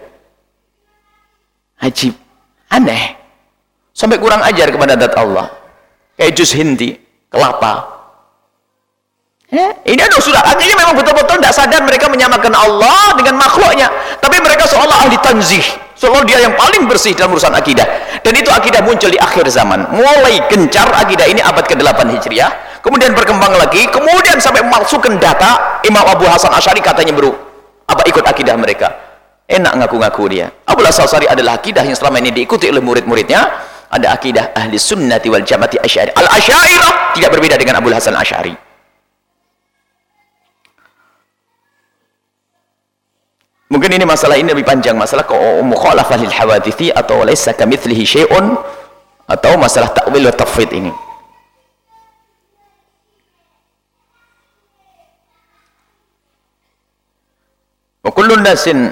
Ajib, aneh. Sampai kurang ajar kepada zat Allah. Kayak juz hindi, kelapa. Ya, ini ada sudah, akhirnya memang betul-betul tidak sadar mereka menyamakan Allah dengan makhluknya, tapi mereka seolah ahli tanzih, seolah dia yang paling bersih dalam urusan akidah. Dan itu akidah muncul di akhir zaman, mulai gencar akidah ini abad ke delapan Hijriah, kemudian berkembang lagi, kemudian sampai memasukkan data Imam Abu Hasan Asy'ari katanya bro, apa ikut akidah mereka. Enak ngaku-ngaku dia. Abul Hasan Asy'ari adalah akidah yang selama ini diikuti oleh murid-muridnya. Ada akidah ahli sunnati wal jamaati asy'ari. Al-Asy'ariyah tidak berbeda dengan Abul Hasan Asy'ari. Mungkin ini masalah ini lebih panjang, masalah mukhalafah lil hawadithi atau laisa kamitslihi syai'un, atau masalah ta'wil wa tafwid ini. Wa kullun nasin.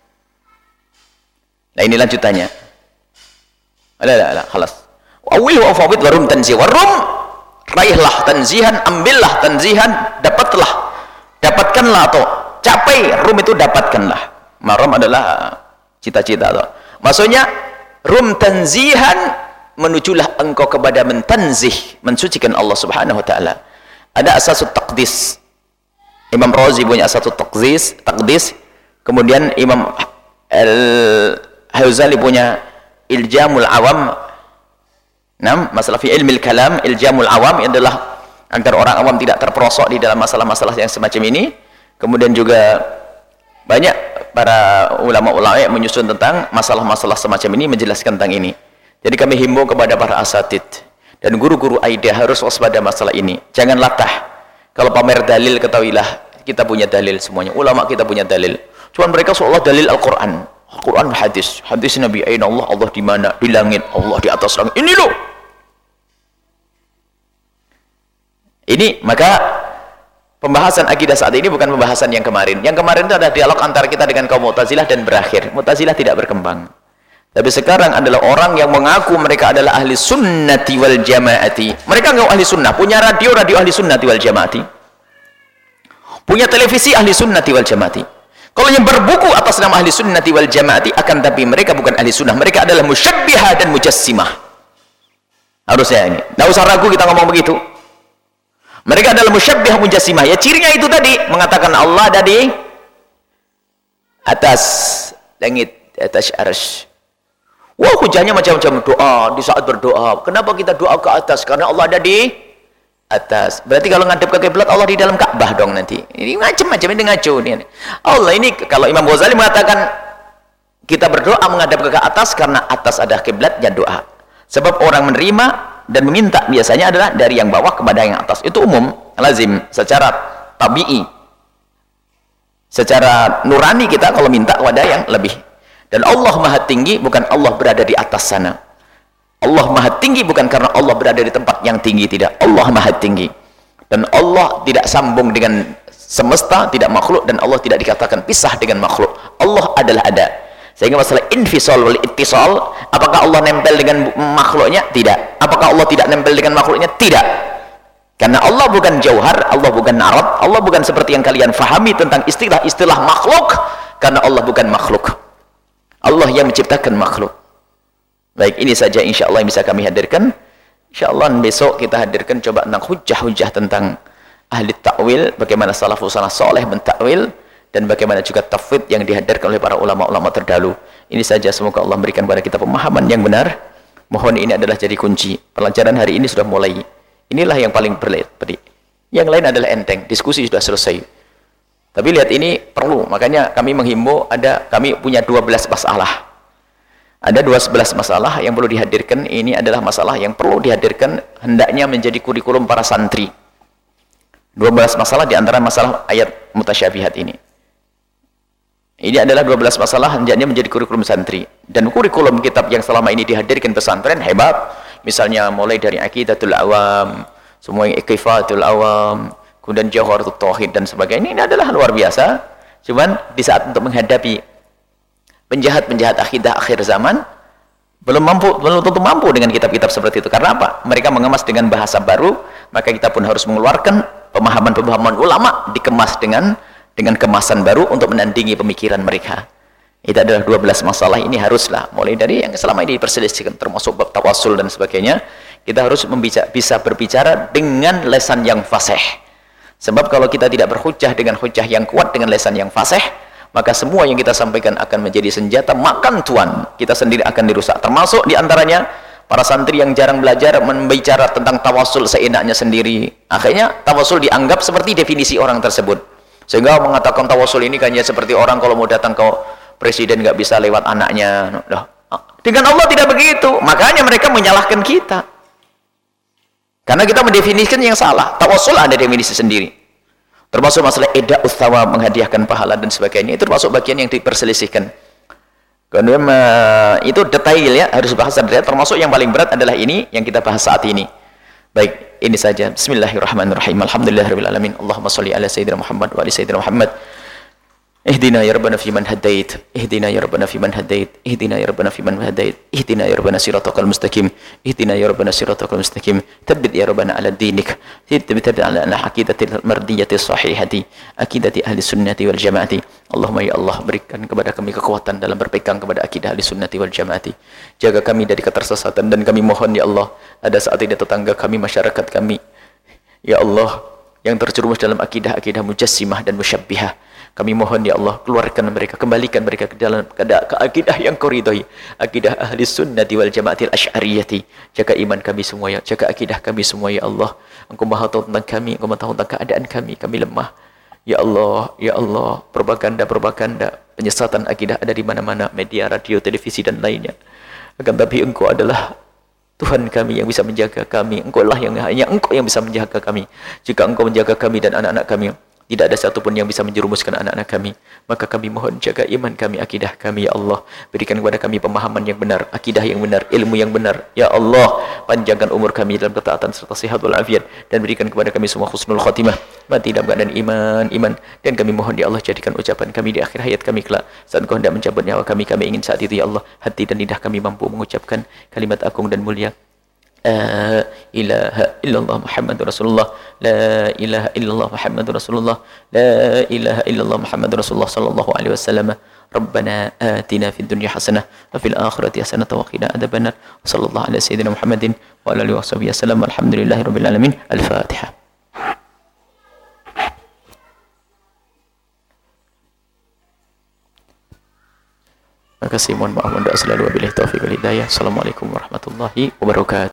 Nah ini lanjutannya. Ala la la khalas. Awil wa fawid wa rum tanzih. Wa rum, raihlah tanzihan, ambillah tanzihan, dapatlah. Dapatkanlah atau capai, rum itu dapatkanlah. Maram adalah cita-cita atau. Maksudnya rum tanzihan, menujulah engkau kepada mentanzih, mensucikan Allah Subhanahu wa taala. Ada asasut taqdis. Imam Razi punya asasut taqdis, taqdis. Kemudian Imam Al-Hauzali punya Iljamul Awam. Nah, masalah fi ilmil kalam, Iljamul Awam adalah agar orang awam tidak terperosok di dalam masalah-masalah yang semacam ini. Kemudian juga banyak para ulama-ulama yang menyusun tentang masalah-masalah semacam ini, menjelaskan tentang ini. Jadi kami himbau kepada para asatid dan guru-guru aidah harus waspada masalah ini. Jangan latah. Kalau pamer dalil, ketahuilah kita punya dalil semuanya. Ulama kita punya dalil. Cuman mereka seolah dalil Al-Quran. Al-Quran hadis. Hadis Nabi, aina Allah, Allah di mana? Di langit. Allah di atas langit. Ini loh. Ini, maka pembahasan akidah saat ini bukan pembahasan yang kemarin. Yang kemarin itu ada dialog antara kita dengan kaum Mu'tazilah dan berakhir. Mu'tazilah tidak berkembang. Tapi sekarang adalah orang yang mengaku mereka adalah ahli sunnati wal jamaati. Mereka enggak ahli sunnah. Punya radio, radio ahli sunnati wal jamaati. Punya televisi ahli sunnati wal jamaati. Kalau yang berbuku atas nama ahli sunnati wal jamaati, akan tapi mereka bukan ahli sunnah. Mereka adalah musyabbihah dan mujassimah. Harusnya ini. Tidak usah ragu kita ngomong begitu. Mereka adalah musyabbihah mujassimah. Ya cirinya itu tadi. Mengatakan Allah ada di atas langit, atas arsy. Wah, hujahnya macam-macam. Doa, di saat berdoa. Kenapa kita doa ke atas? Karena Allah ada di atas. Berarti kalau ngadep ke kiblat, Allah di dalam Ka'bah dong nanti. Ini macam-macam, ini ngaco ini. Allah ini, kalau Imam Ghazali mengatakan kita berdoa menghadap ke atas karena atas ada kiblatnya doa. Sebab orang menerima dan meminta biasanya adalah dari yang bawah kepada yang atas. Itu umum, lazim, secara tabi'i. Secara nurani kita kalau minta kepada yang lebih. Dan Allah Maha Tinggi bukan Allah berada di atas sana. Allah Maha Tinggi bukan karena Allah berada di tempat yang tinggi, tidak. Allah Maha Tinggi. Dan Allah tidak sambung dengan semesta, tidak makhluk, dan Allah tidak dikatakan pisah dengan makhluk. Allah adalah ada. Sehingga masalah infisal wal ittisal, apakah Allah nempel dengan makhluknya? Tidak. Apakah Allah tidak nempel dengan makhluknya? Tidak. Karena Allah bukan jauhar, Allah bukan arad, Allah bukan seperti yang kalian fahami tentang istilah-istilah makhluk, karena Allah bukan makhluk. Allah yang menciptakan makhluk. Baik, ini saja insya Allah yang bisa kami hadirkan. Insya Allah besok kita hadirkan coba tentang hujah-hujah tentang ahli ta'wil, bagaimana salafus saleh mentakwil, dan bagaimana juga tafwid yang dihadirkan oleh para ulama-ulama terdahulu. Ini saja, semoga Allah memberikan kepada kita pemahaman yang benar. Mohon ini adalah jadi kunci. Pelajaran hari ini sudah mulai. Inilah yang paling berat. Yang lain adalah enteng, diskusi sudah selesai. Tapi lihat ini perlu, makanya kami menghimbau, ada kami punya dua belas masalah. Ada dua belas masalah yang perlu dihadirkan. Ini adalah masalah yang perlu dihadirkan, hendaknya menjadi kurikulum para santri. dua belas masalah diantara masalah ayat mutasyabihat ini. Ini adalah dua belas masalah hendaknya menjadi kurikulum santri. Dan kurikulum kitab yang selama ini dihadirkan pesantren hebat. Misalnya mulai dari Aqidatul Awam, semua yang Iqifatul Awam, kemudian Jawharatul Tauhid dan sebagainya. Ini adalah luar biasa. Cuman di saat untuk menghadapi penjahat-penjahat akidah akhir zaman, belum mampu, belum tentu mampu dengan kitab-kitab seperti itu. Karena apa? Mereka mengemas dengan bahasa baru, maka kita pun harus mengeluarkan pemahaman-pemahaman ulama, dikemas dengan dengan kemasan baru untuk menandingi pemikiran mereka. Itu adalah dua belas masalah. Ini haruslah, mulai dari yang selama ini diperselisihkan, termasuk bab tawasul dan sebagainya, kita harus membicara, bisa berbicara dengan lesan yang fasih. Sebab kalau kita tidak berhujjah dengan hujjah yang kuat, dengan lesan yang fasih, maka semua yang kita sampaikan akan menjadi senjata makan tuan. Kita sendiri akan dirusak. Termasuk diantaranya para santri yang jarang belajar membicara tentang tawasul seenaknya sendiri. Akhirnya tawasul dianggap seperti definisi orang tersebut. Sehingga mengatakan tawasul ini kan ya seperti orang kalau mau datang ke presiden nggak bisa lewat anaknya. Loh, dengan Allah tidak begitu. Makanya mereka menyalahkan kita. Karena kita mendefinisikan yang salah. Tawassul ada definisi sendiri. Termasuk masalah eda utsawa, menghadiahkan pahala dan sebagainya. Itu termasuk bagian yang diperselisihkan. Kemudian itu detail ya, harus bahas detail. Termasuk yang paling berat adalah ini yang kita bahas saat ini. Baik, ini saja. Bismillahirrahmanirrahim. Alhamdulillahirabbil alamin. Allahumma shalli ala sayyidina Muhammad wa ali sayyidina Muhammad. Ihdina ya rabbana fi man hadait, ihdina ya rabbana fi man hadait, ihdina ya rabbana fi man hadait, ihdina ya rabbana siratal mustaqim, ihdina ya rabbana siratal mustaqim, tabbit ya rabbana ala dinik, tabbit ala aqidatil mardiyatis sahihati, aqidati ahli sunnati wal jamaati. Allahumma ya Allah, berikan kepada kami kekuatan dalam berpegang kepada akidah ahli sunnati wal jamaati. Jaga kami dari ketersesatan, dan kami mohon ya Allah, ada saat ini tetangga kami, masyarakat kami ya Allah yang terjerumus dalam akidah-akidah mujassimah dan musyabbihah. Kami mohon ya Allah, keluarkan mereka, kembalikan mereka ke dalam ke, ke akidah yang kau ridhoi, akidah ahli sunnati wal jamaatil asy'ariyati. Jaga iman kami semua ya, jaga akidah kami semua ya Allah. Engkau Maha tahu tentang kami, Engkau Maha tahu tentang keadaan kami, kami lemah. Ya Allah, ya Allah, propaganda-propaganda penyesatan akidah ada di mana-mana, media, radio, televisi dan lainnya. Akan tapi Engkau adalah Tuhan kami yang bisa menjaga kami. Engkau lah yang hanya Engkau yang bisa menjaga kami. Jika Engkau menjaga kami dan anak-anak kami, tidak ada satupun yang bisa menjerumuskan anak-anak kami. Maka kami mohon jaga iman kami, akidah kami ya Allah. Berikan kepada kami pemahaman yang benar, akidah yang benar, ilmu yang benar ya Allah. Panjangkan umur kami dalam ketaatan serta sehat walafiat, dan berikan kepada kami semua husnul khatimah, mati dalam keadaan iman iman. Dan kami mohon ya Allah, jadikan ucapan kami di akhir hayat kami kelak, saat Engkau hendak mencabut nyawa kami. Kami ingin saat itu ya Allah, hati dan lidah kami mampu mengucapkan kalimat agung dan mulia, La ilaha illallah Muhammadur Rasulullah, La ilaha illallah Muhammadur Rasulullah, La ilaha illallah Muhammadur Rasulullah sallallahu alaihi wasallam. Rabbana atina fid dunya hasanah wa fil akhirati hasanah wa qina adzabannar. Sallallahu ala sayyidina Muhammadin wa ala alihi washabihi wasallam. Alhamdulillahirabbil alamin. Al-Fatihah. Terima kasih, mohon maaf, mohon doa selalu, wabillahi taufiq wal hidayah. Assalamualaikum warahmatullahi wabarakatuh.